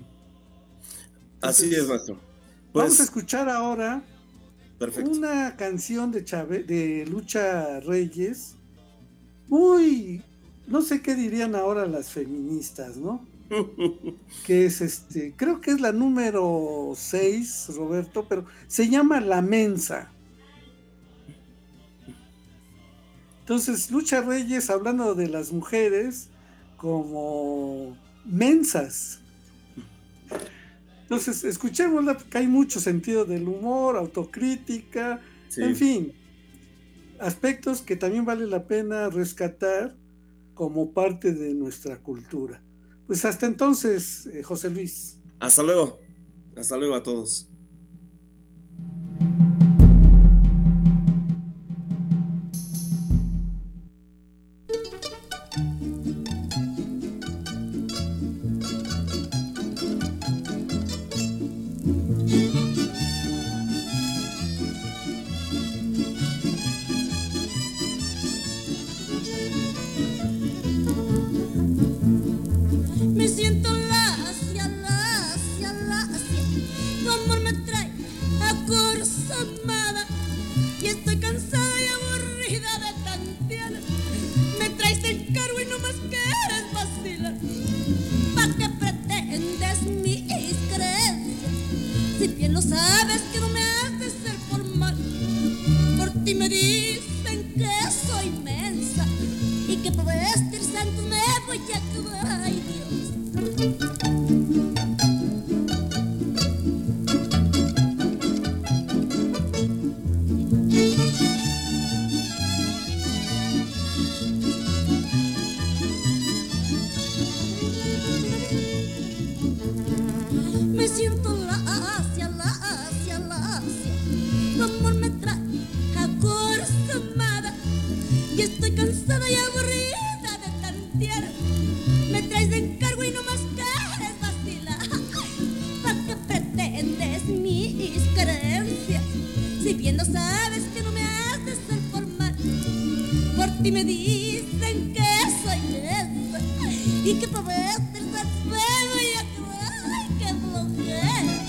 Así Entonces, es, maestro. Pues, vamos a escuchar ahora perfecto. Una canción de, Chave, de Lucha Reyes, muy, no sé qué dirían ahora las feministas, ¿no? Que es este, creo que es la número seis, Roberto, pero se llama La Mensa. Entonces, Lucha Reyes hablando de las mujeres como mensas. Entonces, escuchémosla, porque hay mucho sentido del humor, autocrítica, sí. En fin, aspectos que también vale la pena rescatar como parte de nuestra cultura. Pues hasta entonces, eh, José Luis. Hasta luego, hasta luego a todos. Y que para este está feo y ay, qué flojera.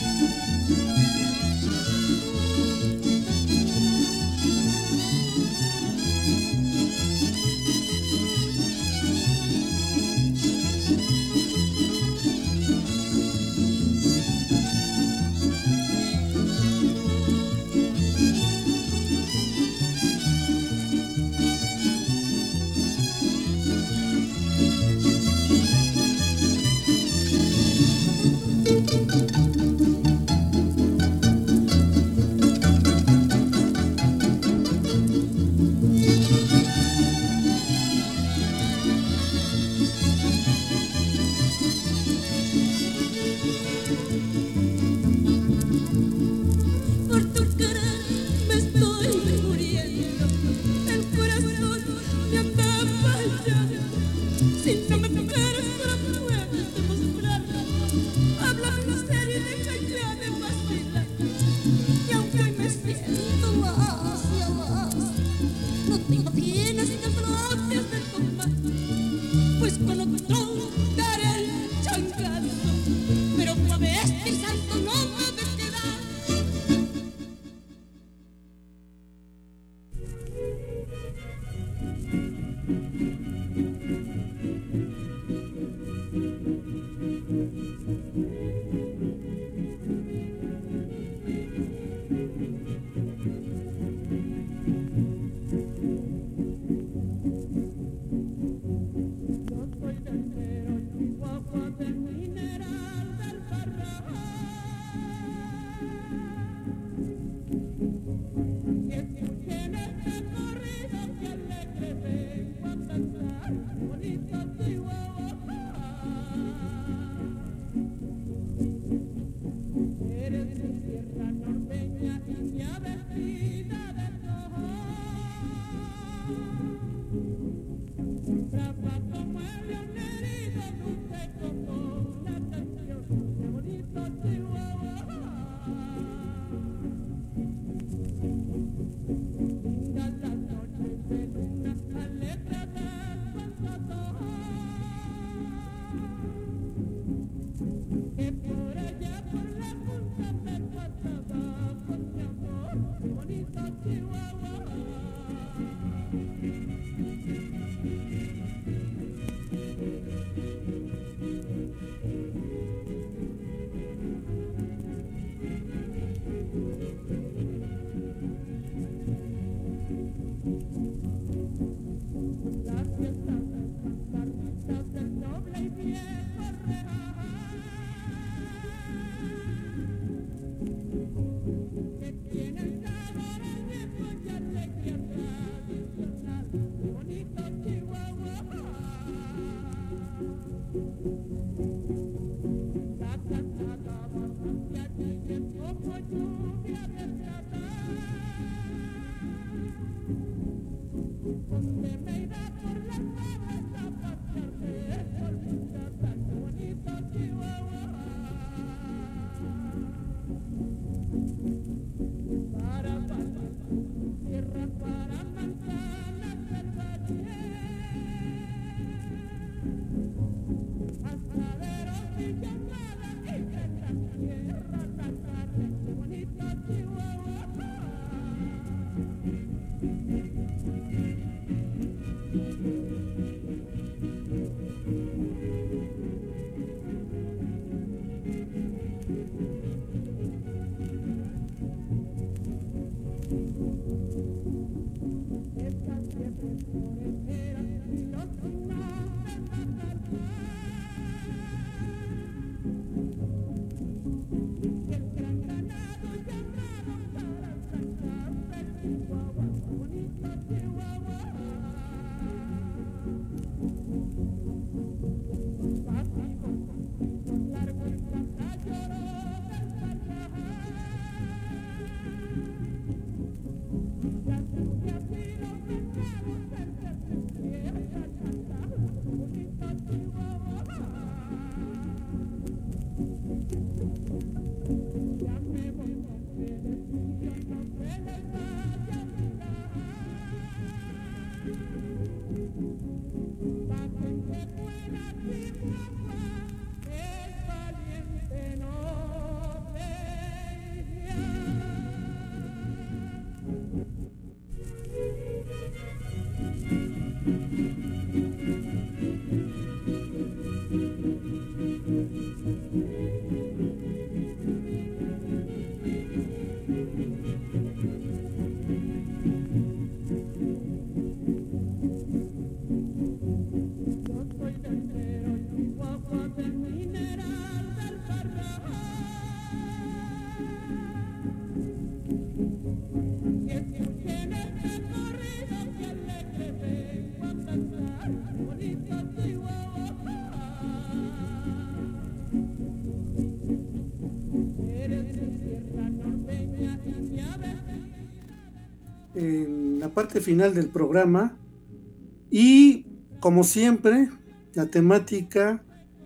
En la parte final del programa y como siempre la temática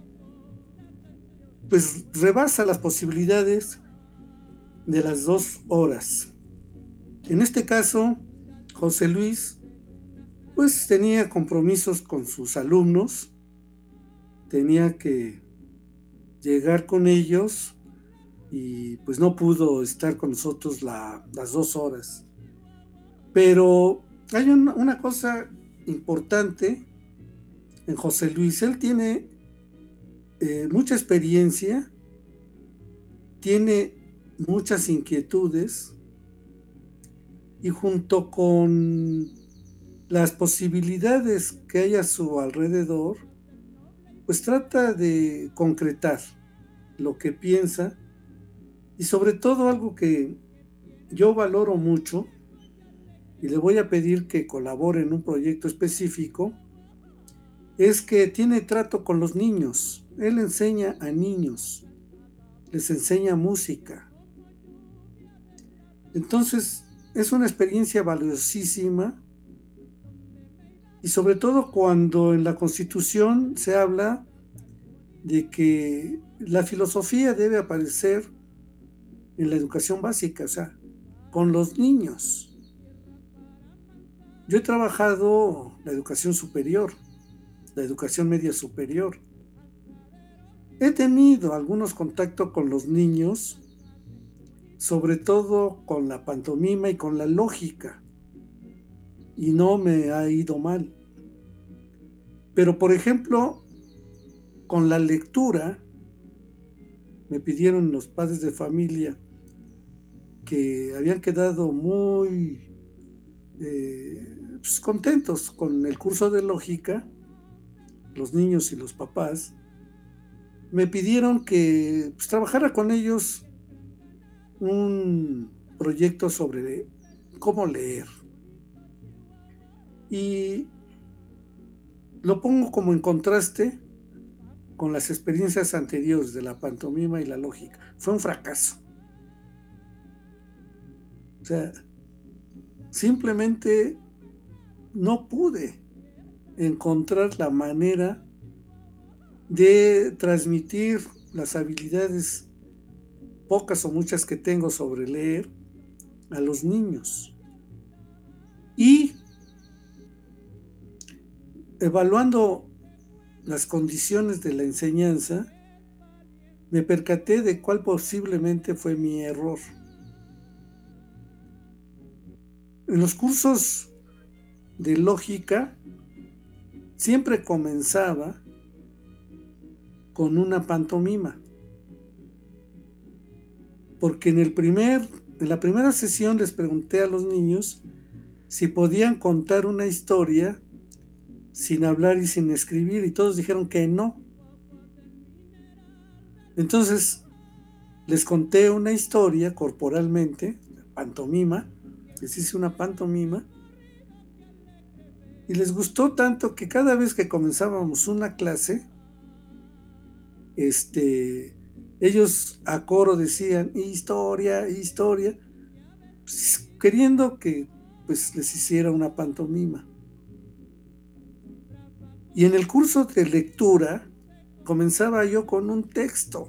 pues rebasa las posibilidades de las dos horas. En este caso José Luis pues tenía compromisos con sus alumnos, tenía que llegar con ellos y pues no pudo estar con nosotros la, las dos horas. Pero hay una, una cosa importante en José Luis. Él tiene eh, mucha experiencia, tiene muchas inquietudes y junto con las posibilidades que hay a su alrededor, pues trata de concretar lo que piensa y sobre todo algo que yo valoro mucho y le voy a pedir que colabore en un proyecto específico, es que tiene trato con los niños. Él enseña a niños, les enseña música. Entonces, es una experiencia valiosísima y sobre todo cuando en la Constitución se habla de que la filosofía debe aparecer en la educación básica, o sea, con los niños. Yo he trabajado la educación superior, la educación media superior. He tenido algunos contactos con los niños, sobre todo con la pantomima y con la lógica, y no me ha ido mal. Pero, por ejemplo, con la lectura, me pidieron los padres de familia que habían quedado muy eh, pues, contentos con el curso de lógica, los niños y los papás, me pidieron que pues, trabajara con ellos un proyecto sobre cómo leer. Y lo pongo como en contraste con las experiencias anteriores de la pantomima y la lógica. Fue un fracaso. O sea, simplemente no pude encontrar la manera de transmitir las habilidades, pocas o muchas que tengo sobre leer, a los niños. Y evaluando las condiciones de la enseñanza, me percaté de cuál posiblemente fue mi error. En los cursos de lógica siempre comenzaba con una pantomima, porque en el primer, en la primera sesión les pregunté a los niños si podían contar una historia sin hablar y sin escribir, y todos dijeron que no. Entonces les conté una historia corporalmente, pantomima, les hice una pantomima, y les gustó tanto que cada vez que comenzábamos una clase, este, ellos a coro decían historia, historia, pues, queriendo que pues, les hiciera una pantomima. Y en el curso de lectura comenzaba yo con un texto.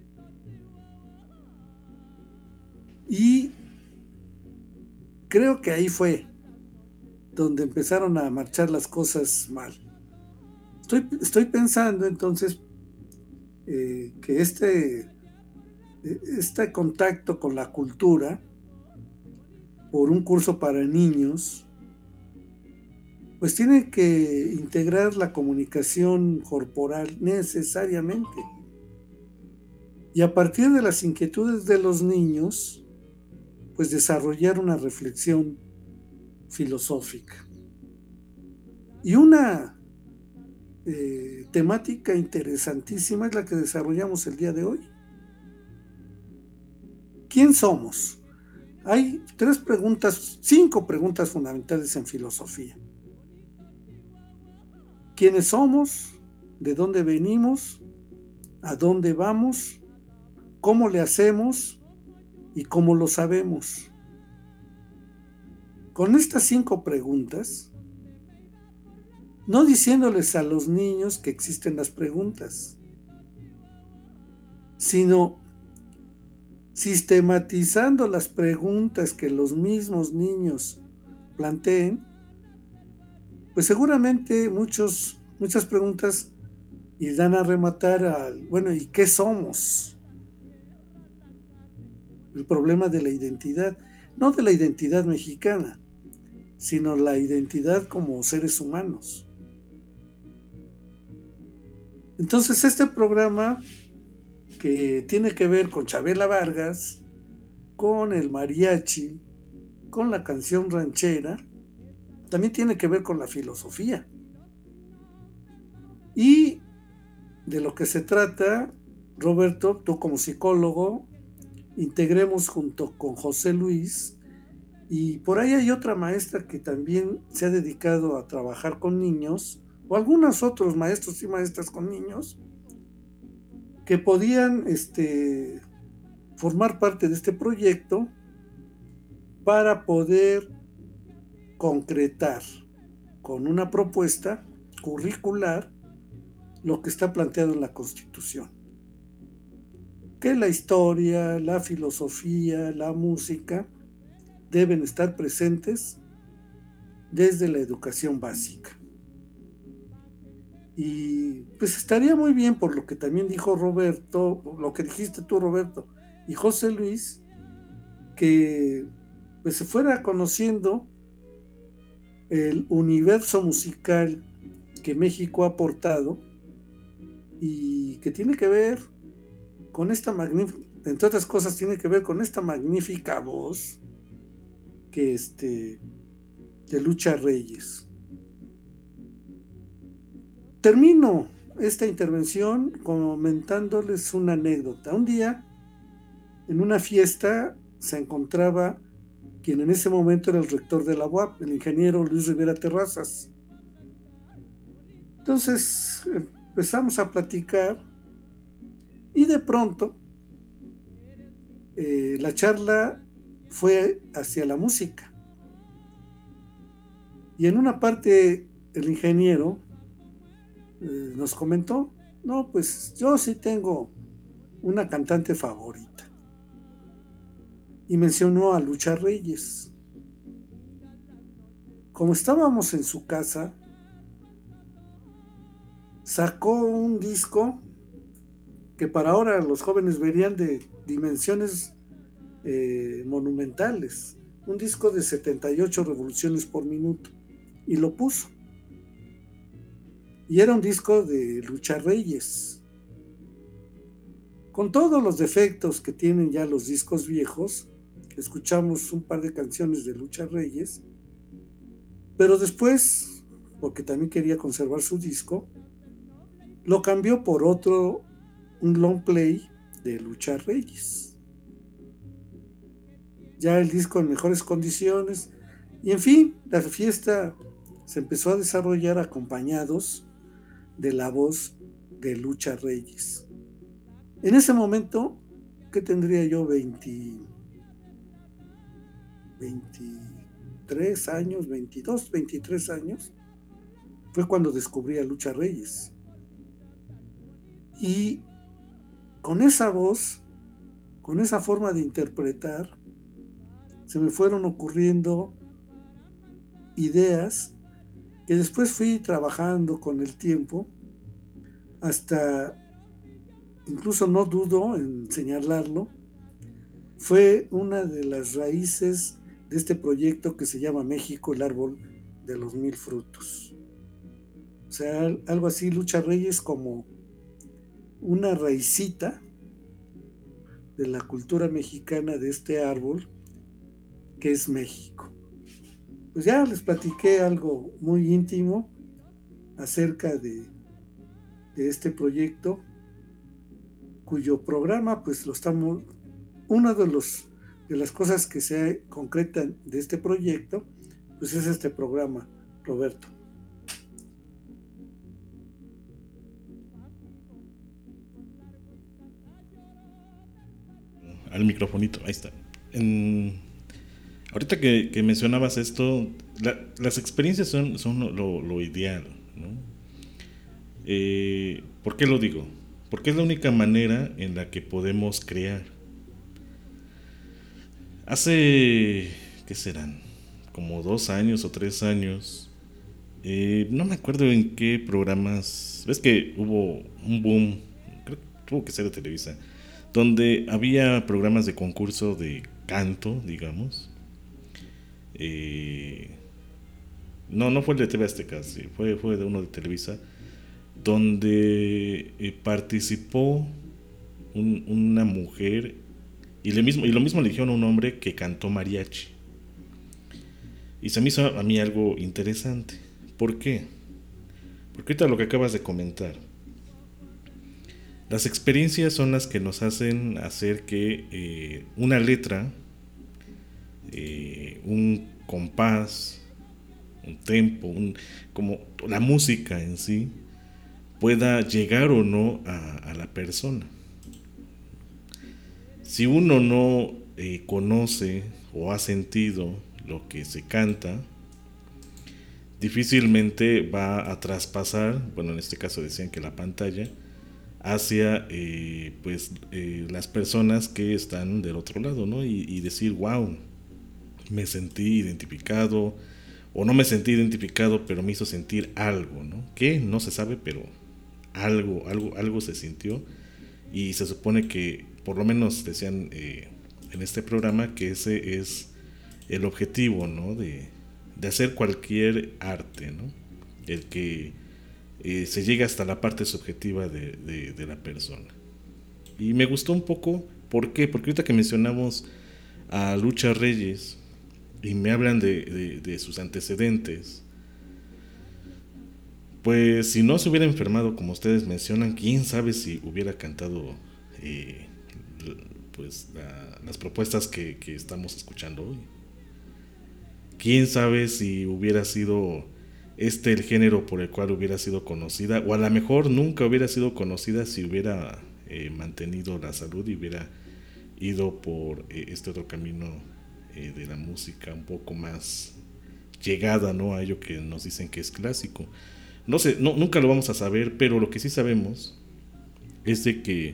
Y creo que ahí fue donde empezaron a marchar las cosas mal. Estoy, estoy pensando entonces eh, que este, este contacto con la cultura por un curso para niños, pues tiene que integrar la comunicación corporal necesariamente. Y a partir de las inquietudes de los niños, pues desarrollar una reflexión filosófica. Y una eh, temática interesantísima es la que desarrollamos el día de hoy. ¿Quién somos? Hay tres preguntas, cinco preguntas fundamentales en filosofía. ¿Quiénes somos? ¿De dónde venimos? ¿A dónde vamos? ¿Cómo le hacemos? ¿Y cómo lo sabemos? Con estas cinco preguntas, no diciéndoles a los niños que existen las preguntas, sino sistematizando las preguntas que los mismos niños planteen, pues seguramente muchos, muchas preguntas irán a rematar al, bueno, ¿y qué somos? El problema de la identidad, no de la identidad mexicana, sino la identidad como seres humanos. Entonces este programa, que tiene que ver con Chabela Vargas, con el mariachi, con la canción ranchera, también tiene que ver con la filosofía. Y de lo que se trata, Roberto, tú como psicólogo, integremos junto con José Luis, y por ahí hay otra maestra que también se ha dedicado a trabajar con niños, o algunos otros maestros y maestras con niños, que podían este, formar parte de este proyecto para poder concretar con una propuesta curricular lo que está planteado en la Constitución. Que la historia, la filosofía, la música deben estar presentes desde la educación básica. Y pues estaría muy bien, por lo que también dijo Roberto, lo que dijiste tú, Roberto, y José Luis, que pues se fuera conociendo el universo musical que México ha aportado y que tiene que ver con esta magnífica, entre otras cosas, tiene que ver con esta magnífica voz que este de Lucha Reyes. Termino esta intervención comentándoles una anécdota. Un día, en una fiesta, se encontraba quien en ese momento era el rector de la U A P, el ingeniero Luis Rivera Terrazas. Entonces empezamos a platicar y de pronto eh, la charla fue hacia la música. Y en una parte el ingeniero eh, nos comentó, no, pues yo sí tengo una cantante favorita. Y mencionó a Lucha Reyes. Como estábamos en su casa, sacó un disco que para ahora los jóvenes verían de dimensiones eh, monumentales, un disco de setenta y ocho revoluciones por minuto, y lo puso. Y era un disco de Lucha Reyes, con todos los defectos que tienen ya los discos viejos. Escuchamos un par de canciones de Lucha Reyes, pero después, porque también quería conservar su disco, lo cambió por otro, un long play de Lucha Reyes. Ya el disco en mejores condiciones, y en fin, la fiesta se empezó a desarrollar acompañados de la voz de Lucha Reyes. En ese momento, ¿qué tendría yo? veinte, veintitrés años, veintidós, veintitrés años, fue cuando descubrí a Lucha Reyes. Y con esa voz, con esa forma de interpretar, se me fueron ocurriendo ideas que después fui trabajando con el tiempo hasta incluso no dudo en señalarlo, fue una de las raíces de este proyecto que se llama México, el árbol de los mil frutos. O sea, algo así, Lucha Reyes como una raicita de la cultura mexicana de este árbol que es México. Pues ya les platiqué algo muy íntimo acerca de, de este proyecto, cuyo programa pues lo estamos, una de los de las cosas que se concretan de este proyecto pues es este programa, Roberto. Al microfonito, ahí está. En, ahorita que, que mencionabas esto, la, las experiencias son, son lo, lo ideal, ¿no? Eh, ¿Por qué lo digo? Porque es la única manera en la que podemos crear. Hace, ¿qué serán? Como dos años o tres años, eh, no me acuerdo en qué programas, ves que hubo un boom, creo que tuvo que ser de Televisa, donde había programas de concurso de canto, digamos. Eh, no, no fue el de T V Azteca, sí, fue, fue de uno de Televisa, donde eh, participó un, una mujer y, le mismo, y lo mismo le dijeron a un hombre que cantó mariachi. Y se me hizo a mí algo interesante. ¿Por qué? Porque ahorita lo que acabas de comentar, las experiencias son las que nos hacen hacer que eh, una letra, eh, un compás, un tempo, un, como la música en sí, pueda llegar o no a, a la persona. Si uno no eh, conoce o ha sentido lo que se canta, difícilmente va a traspasar, bueno, en este caso decían que la pantalla, hacia eh, pues eh, las personas que están del otro lado, ¿no? Y, y decir, wow, me sentí identificado, o no me sentí identificado, pero me hizo sentir algo, ¿no? Que no se sabe, pero algo, algo, algo se sintió, y se supone que, por lo menos decían eh, en este programa, que ese es el objetivo, ¿no? De, de hacer cualquier arte, ¿no? El que eh, se llegue hasta la parte subjetiva de, de, de la persona. Y me gustó un poco, ¿por qué? Porque ahorita que mencionamos a Lucha Reyes y me hablan de, de, de sus antecedentes, pues si no se hubiera enfermado como ustedes mencionan, quién sabe si hubiera cantado eh, pues la, las propuestas que, que estamos escuchando hoy. Quién sabe si hubiera sido este el género por el cual hubiera sido conocida, o a lo mejor nunca hubiera sido conocida si hubiera eh, mantenido la salud y hubiera ido por eh, este otro camino eh, de la música un poco más llegada, ¿no? A ello que nos dicen que es clásico. No sé, no, nunca lo vamos a saber, pero lo que sí sabemos es de que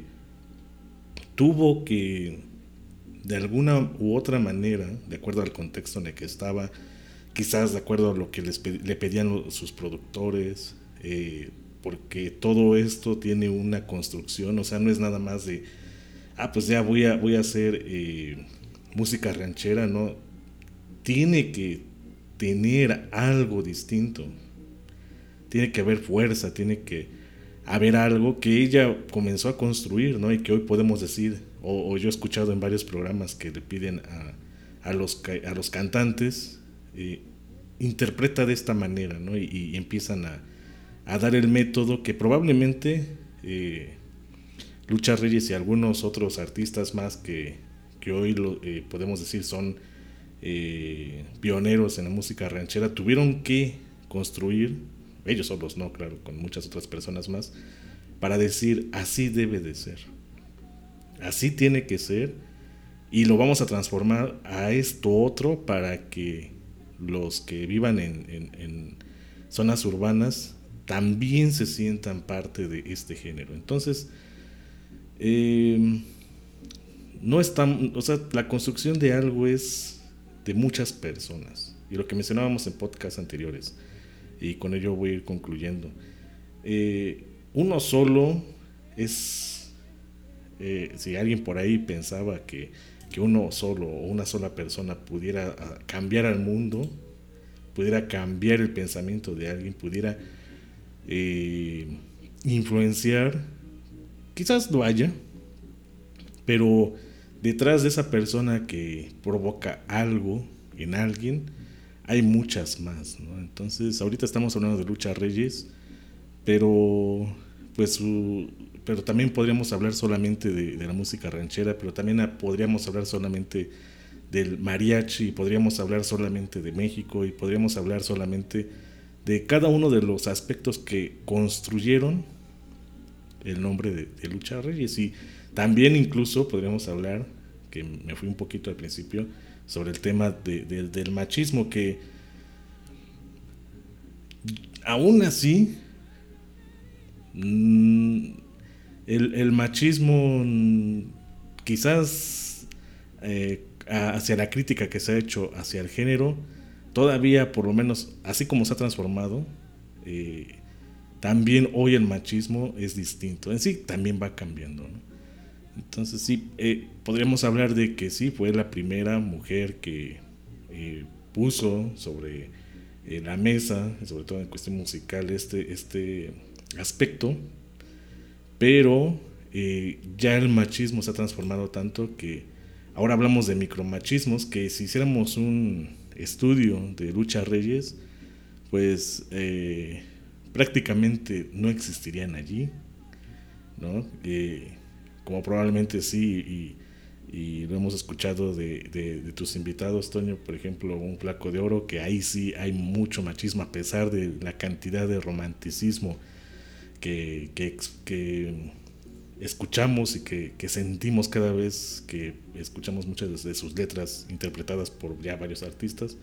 tuvo que, de alguna u otra manera, de acuerdo al contexto en el que estaba, quizás de acuerdo a lo que les ped- le pedían los, sus productores, eh, porque todo esto tiene una construcción, o sea, no es nada más de, ah, pues ya voy a, voy a hacer eh, música ranchera, ¿no? Tiene que tener algo distinto, tiene que haber fuerza, tiene que haber algo que ella comenzó a construir, ¿no? Y que hoy podemos decir, o, o yo he escuchado en varios programas que le piden a, a, los, a los cantantes, eh, interpreta de esta manera, ¿no? Y, y empiezan a, a dar el método que probablemente eh, Lucha Reyes y algunos otros artistas más que, que hoy lo, eh, podemos decir son eh, pioneros en la música ranchera, tuvieron que construir, ellos solos no, claro, con muchas otras personas más, para decir, así debe de ser, así tiene que ser, y lo vamos a transformar a esto otro para que los que vivan en, en, en zonas urbanas también se sientan parte de este género. Entonces, eh, no está, o sea, la construcción de algo es de muchas personas, y lo que mencionábamos en podcasts anteriores, y con ello voy a ir concluyendo. Eh, uno solo es, eh, si alguien por ahí pensaba que, que uno solo o una sola persona pudiera cambiar al mundo, pudiera cambiar el pensamiento de alguien, pudiera eh, influenciar, quizás lo haya, pero detrás de esa persona que provoca algo en alguien, hay muchas más, ¿no? Entonces, ahorita estamos hablando de Lucha Reyes, pero pues su, pero también podríamos hablar solamente de, de la música ranchera, pero también podríamos hablar solamente del mariachi, podríamos hablar solamente de México y podríamos hablar solamente de cada uno de los aspectos que construyeron el nombre de, de Lucha Reyes. Y también incluso podríamos hablar, que me fui un poquito al principio, sobre el tema de, de, del machismo, que aún así el, el machismo quizás eh, hacia la crítica que se ha hecho hacia el género, todavía por lo menos así como se ha transformado, eh, también hoy el machismo es distinto, en sí también va cambiando, ¿no? Entonces sí, eh, podríamos hablar de que sí, fue la primera mujer que eh, puso sobre eh, la mesa, sobre todo en cuestión musical, este, este aspecto, pero eh, ya el machismo se ha transformado tanto que ahora hablamos de micromachismos, que si hiciéramos un estudio de Lucha Reyes, pues eh, prácticamente no existirían allí, ¿no? Eh, como probablemente sí, y, y lo hemos escuchado de, de, de tus invitados, Toño, por ejemplo, Un Flaco de Oro, que ahí sí hay mucho machismo, a pesar de la cantidad de romanticismo que, que, que escuchamos y que, que sentimos cada vez que escuchamos muchas de sus letras interpretadas por ya varios artistas.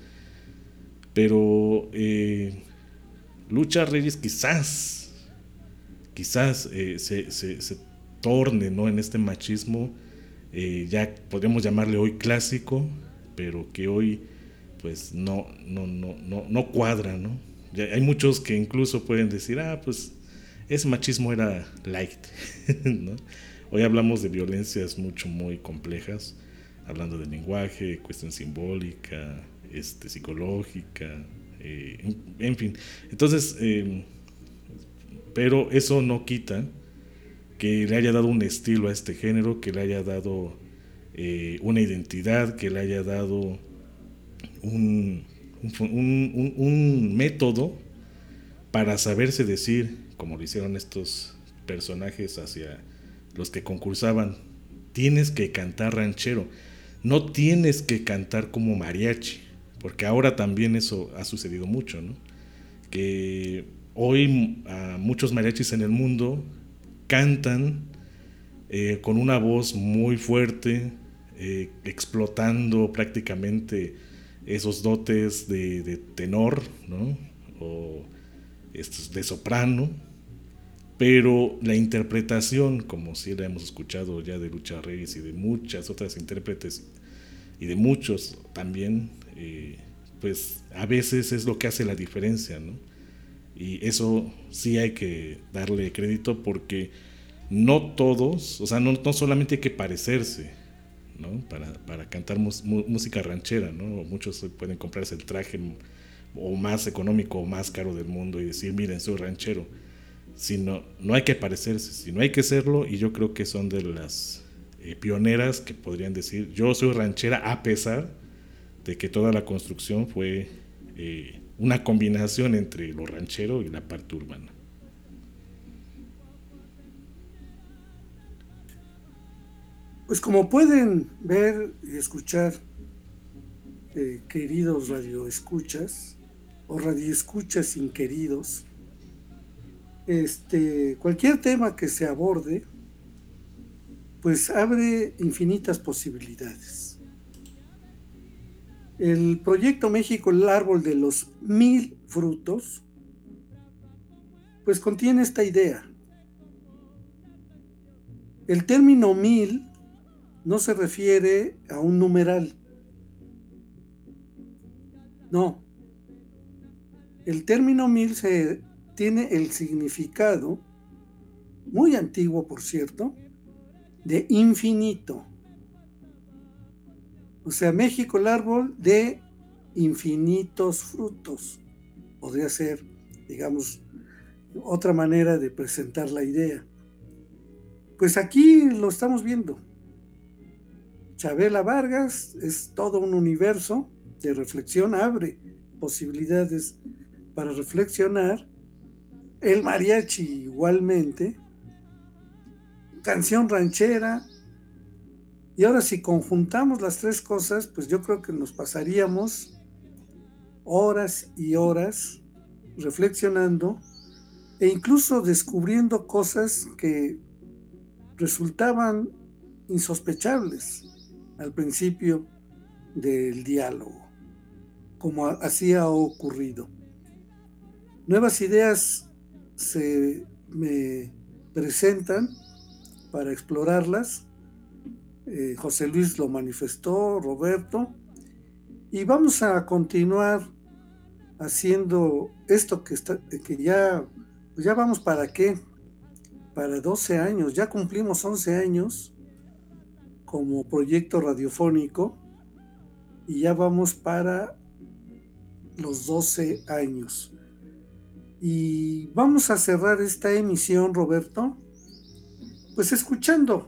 Pero eh, Lucha Reyes quizás, quizás eh, se, se, se torne, ¿no?, en este machismo, eh, ya podríamos llamarle hoy clásico, pero que hoy pues no, no, no, no, no cuadra, ¿no? Ya hay muchos que incluso pueden decir, ah, pues ese machismo era light, ¿no? Hoy hablamos de violencias mucho, muy complejas, hablando de lenguaje, cuestión simbólica, este, psicológica, eh, en, en fin. Entonces, eh, pero eso no quita que le haya dado un estilo a este género, que le haya dado eh, una identidad, que le haya dado un, un, un, un método para saberse decir, como lo hicieron estos personajes hacia los que concursaban: tienes que cantar ranchero, no tienes que cantar como mariachi, porque ahora también eso ha sucedido mucho, ¿no? Que hoy a muchos mariachis en el mundo cantan eh, con una voz muy fuerte, eh, explotando prácticamente esos dotes de, de tenor, ¿no?, o estos de soprano, pero la interpretación, como sí la hemos escuchado ya de Lucha Reyes y de muchas otras intérpretes y de muchos también, eh, pues a veces es lo que hace la diferencia, ¿no? Y eso sí hay que darle crédito, porque no todos, o sea, no, no solamente hay que parecerse, ¿no?, para, para cantar mus, música ranchera, ¿no? Muchos pueden comprarse el traje o más económico o más caro del mundo y decir, miren, soy ranchero. Sino, no hay que parecerse, sino hay que serlo, y yo creo que son de las eh, pioneras que podrían decir, yo soy ranchera, a pesar de que toda la construcción fue eh, una combinación entre lo ranchero y la parte urbana. Pues como pueden ver y escuchar, eh, queridos radioescuchas o radioescuchas inqueridos, este, cualquier tema que se aborde, pues abre infinitas posibilidades. El proyecto México, el árbol de los mil frutos, pues contiene esta idea. El término mil no se refiere a un numeral. No. El término mil se tiene el significado muy antiguo por cierto, de infinito. O sea, México, el árbol de infinitos frutos. Podría ser, digamos, otra manera de presentar la idea. Pues aquí lo estamos viendo. Chavela Vargas es todo un universo de reflexión, abre posibilidades para reflexionar. El mariachi igualmente, canción ranchera. Y ahora si conjuntamos las tres cosas, pues yo creo que nos pasaríamos horas y horas reflexionando e incluso descubriendo cosas que resultaban insospechables al principio del diálogo, como así ha ocurrido. Nuevas ideas se me presentan para explorarlas. Eh, José Luis lo manifestó, Roberto, y vamos a continuar haciendo esto que, está, que ya, ya vamos para qué, para doce años, ya cumplimos once años como proyecto radiofónico y ya vamos para los doce años. Y vamos a cerrar esta emisión, Roberto, pues escuchando.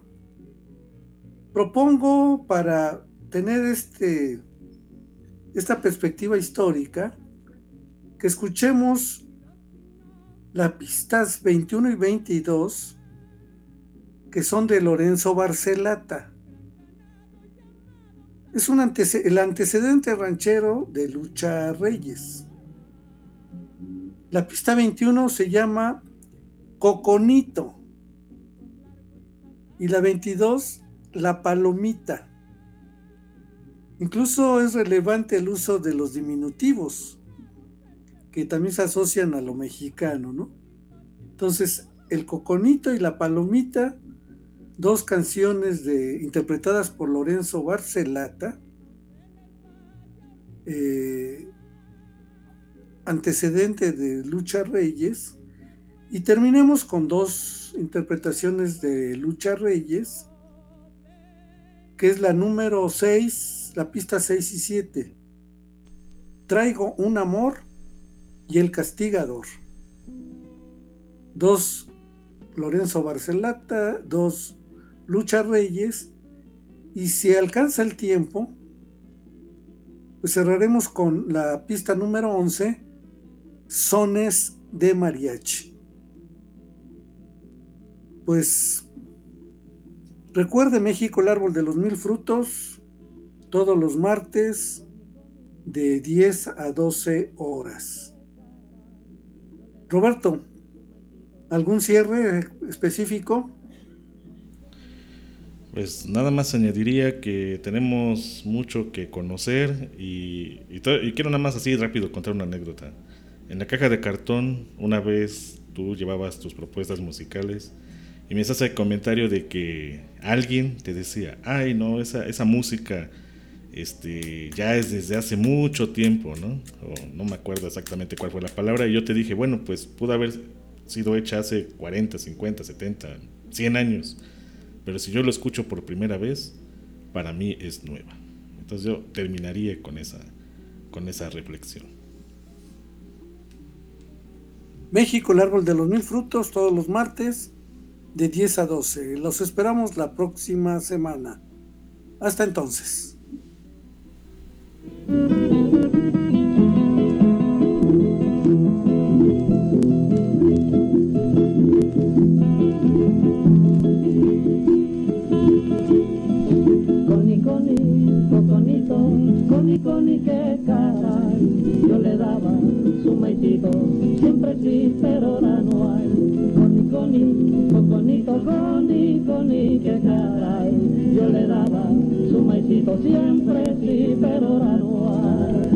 Propongo para tener este, esta perspectiva histórica que escuchemos las pistas veintiuno y veintidós que son de Lorenzo Barcelata. Es un antece- el antecedente ranchero de Lucha Reyes. La pista veintiuno se llama Coconito y la veintidós La Palomita. Incluso es relevante el uso de los diminutivos, que también se asocian a lo mexicano, ¿no? Entonces, el Coconito y la Palomita, dos canciones de, interpretadas por Lorenzo Barcelata, eh, antecedente de Lucha Reyes, y terminemos con dos interpretaciones de Lucha Reyes, que es la número seis, la pista seis y siete. Traigo un amor y el castigador. Dos Lorenzo Barcelata, dos Lucha Reyes, y si alcanza el tiempo, pues cerraremos con la pista número once, Sones de Mariachi. Pues recuerde, México, el árbol de los mil frutos, todos los martes de diez a doce horas. Roberto, ¿algún cierre específico? Pues nada más añadiría que tenemos mucho que conocer y, y, to- y quiero nada más así rápido contar una anécdota. En la caja de cartón, una vez tú llevabas tus propuestas musicales y me haces el comentario de que alguien te decía, ay no, esa, esa música este, ya es desde hace mucho tiempo, ¿no? O no me acuerdo exactamente cuál fue la palabra, y yo te dije, bueno, pues pudo haber sido hecha hace cuarenta, cincuenta, setenta, cien años, pero si yo lo escucho por primera vez, para mí es nueva. Entonces yo terminaría con esa, con esa reflexión. México, el árbol de los mil frutos, todos los martes de diez a doce. Los esperamos la próxima semana. Hasta entonces. Coni, coni, coconito, coni, coni, que caray, yo le daba su maicito, siempre sí, pero ahora no hay. Coni, coni, coconito, coni, coni, que caray, yo le daba su maicito, siempre sí, pero ahora no hay.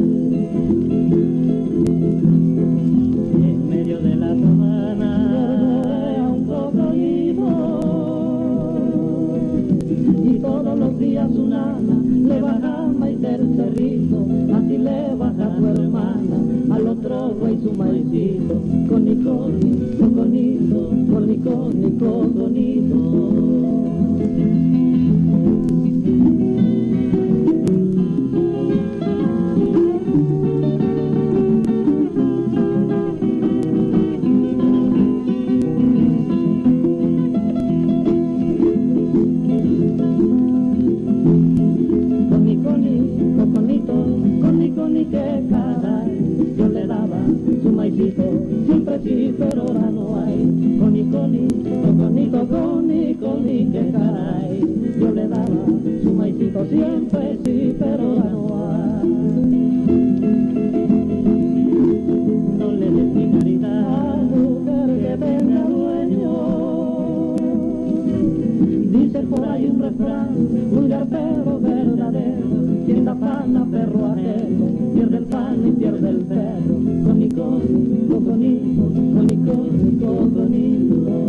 En medio de la sabana, un coconito, y todos los días una ana le baja maíz del cerrito, así le baja tu hermana al otro güey su maicito, con y con y coconito, con y con y coconito. Siempre sí, pero ahora no hay. Coni, coni, coconito, coni, coni, que caray. Yo le daba su maicito siempre sí, pero ahora no hay. No le des mi caridad a mujer que tenga dueño. Dice por ahí un refrán, vulgar pero verdadero. Quien da pan a perro ajeno, pierde el pan y pierde el perro. Coni, coni, coconito, coni, coni, coconito.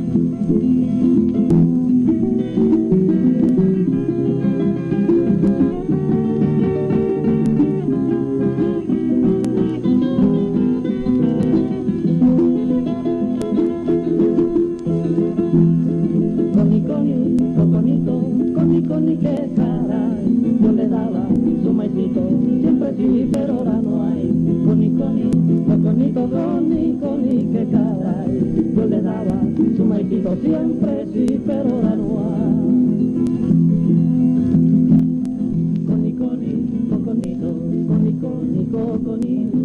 Coni, coni, coconito, coni, coni, que caray. Yo le daba su maicito, siempre sí, pero ahora no hay. Coni, coni, coconito, coni, coni, que caray. Yo le daba su maicito, siempre sí, pero ahora no hay. Coni, coni, coconito, coni, coni, coconito.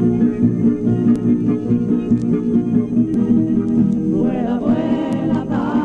Vuela, vuela,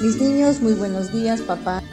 Mis niños, muy buenos días, papá.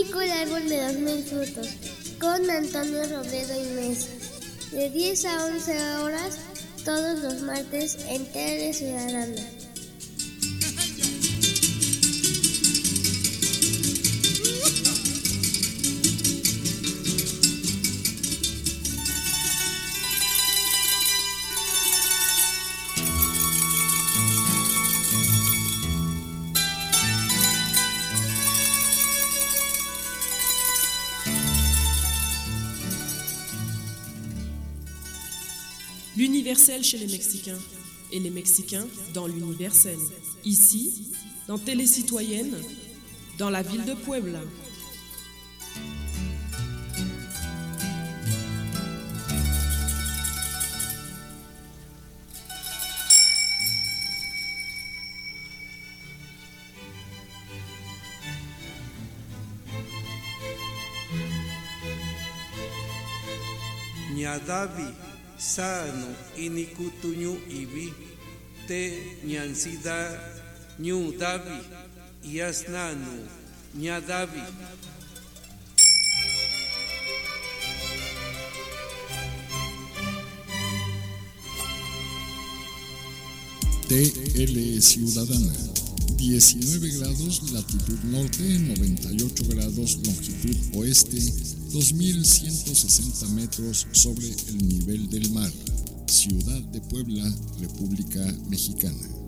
México, el árbol de los mil frutos, con Antonio Robledo y Mesa. De diez a once horas, todos los martes en Tele Ciudadana. L'universel chez les Mexicains et les Mexicains dans l'universel. Ici, dans Télé Citoyenne, dans la ville de Puebla. Ñadavi sano inikutuñu ibi te ñansida ñu davi yasnanu ñadavi. T L Ciudadana, diecinueve grados latitud norte, noventa y ocho grados longitud oeste, dos mil ciento sesenta metros sobre el nivel del mar. Ciudad de Puebla, República Mexicana.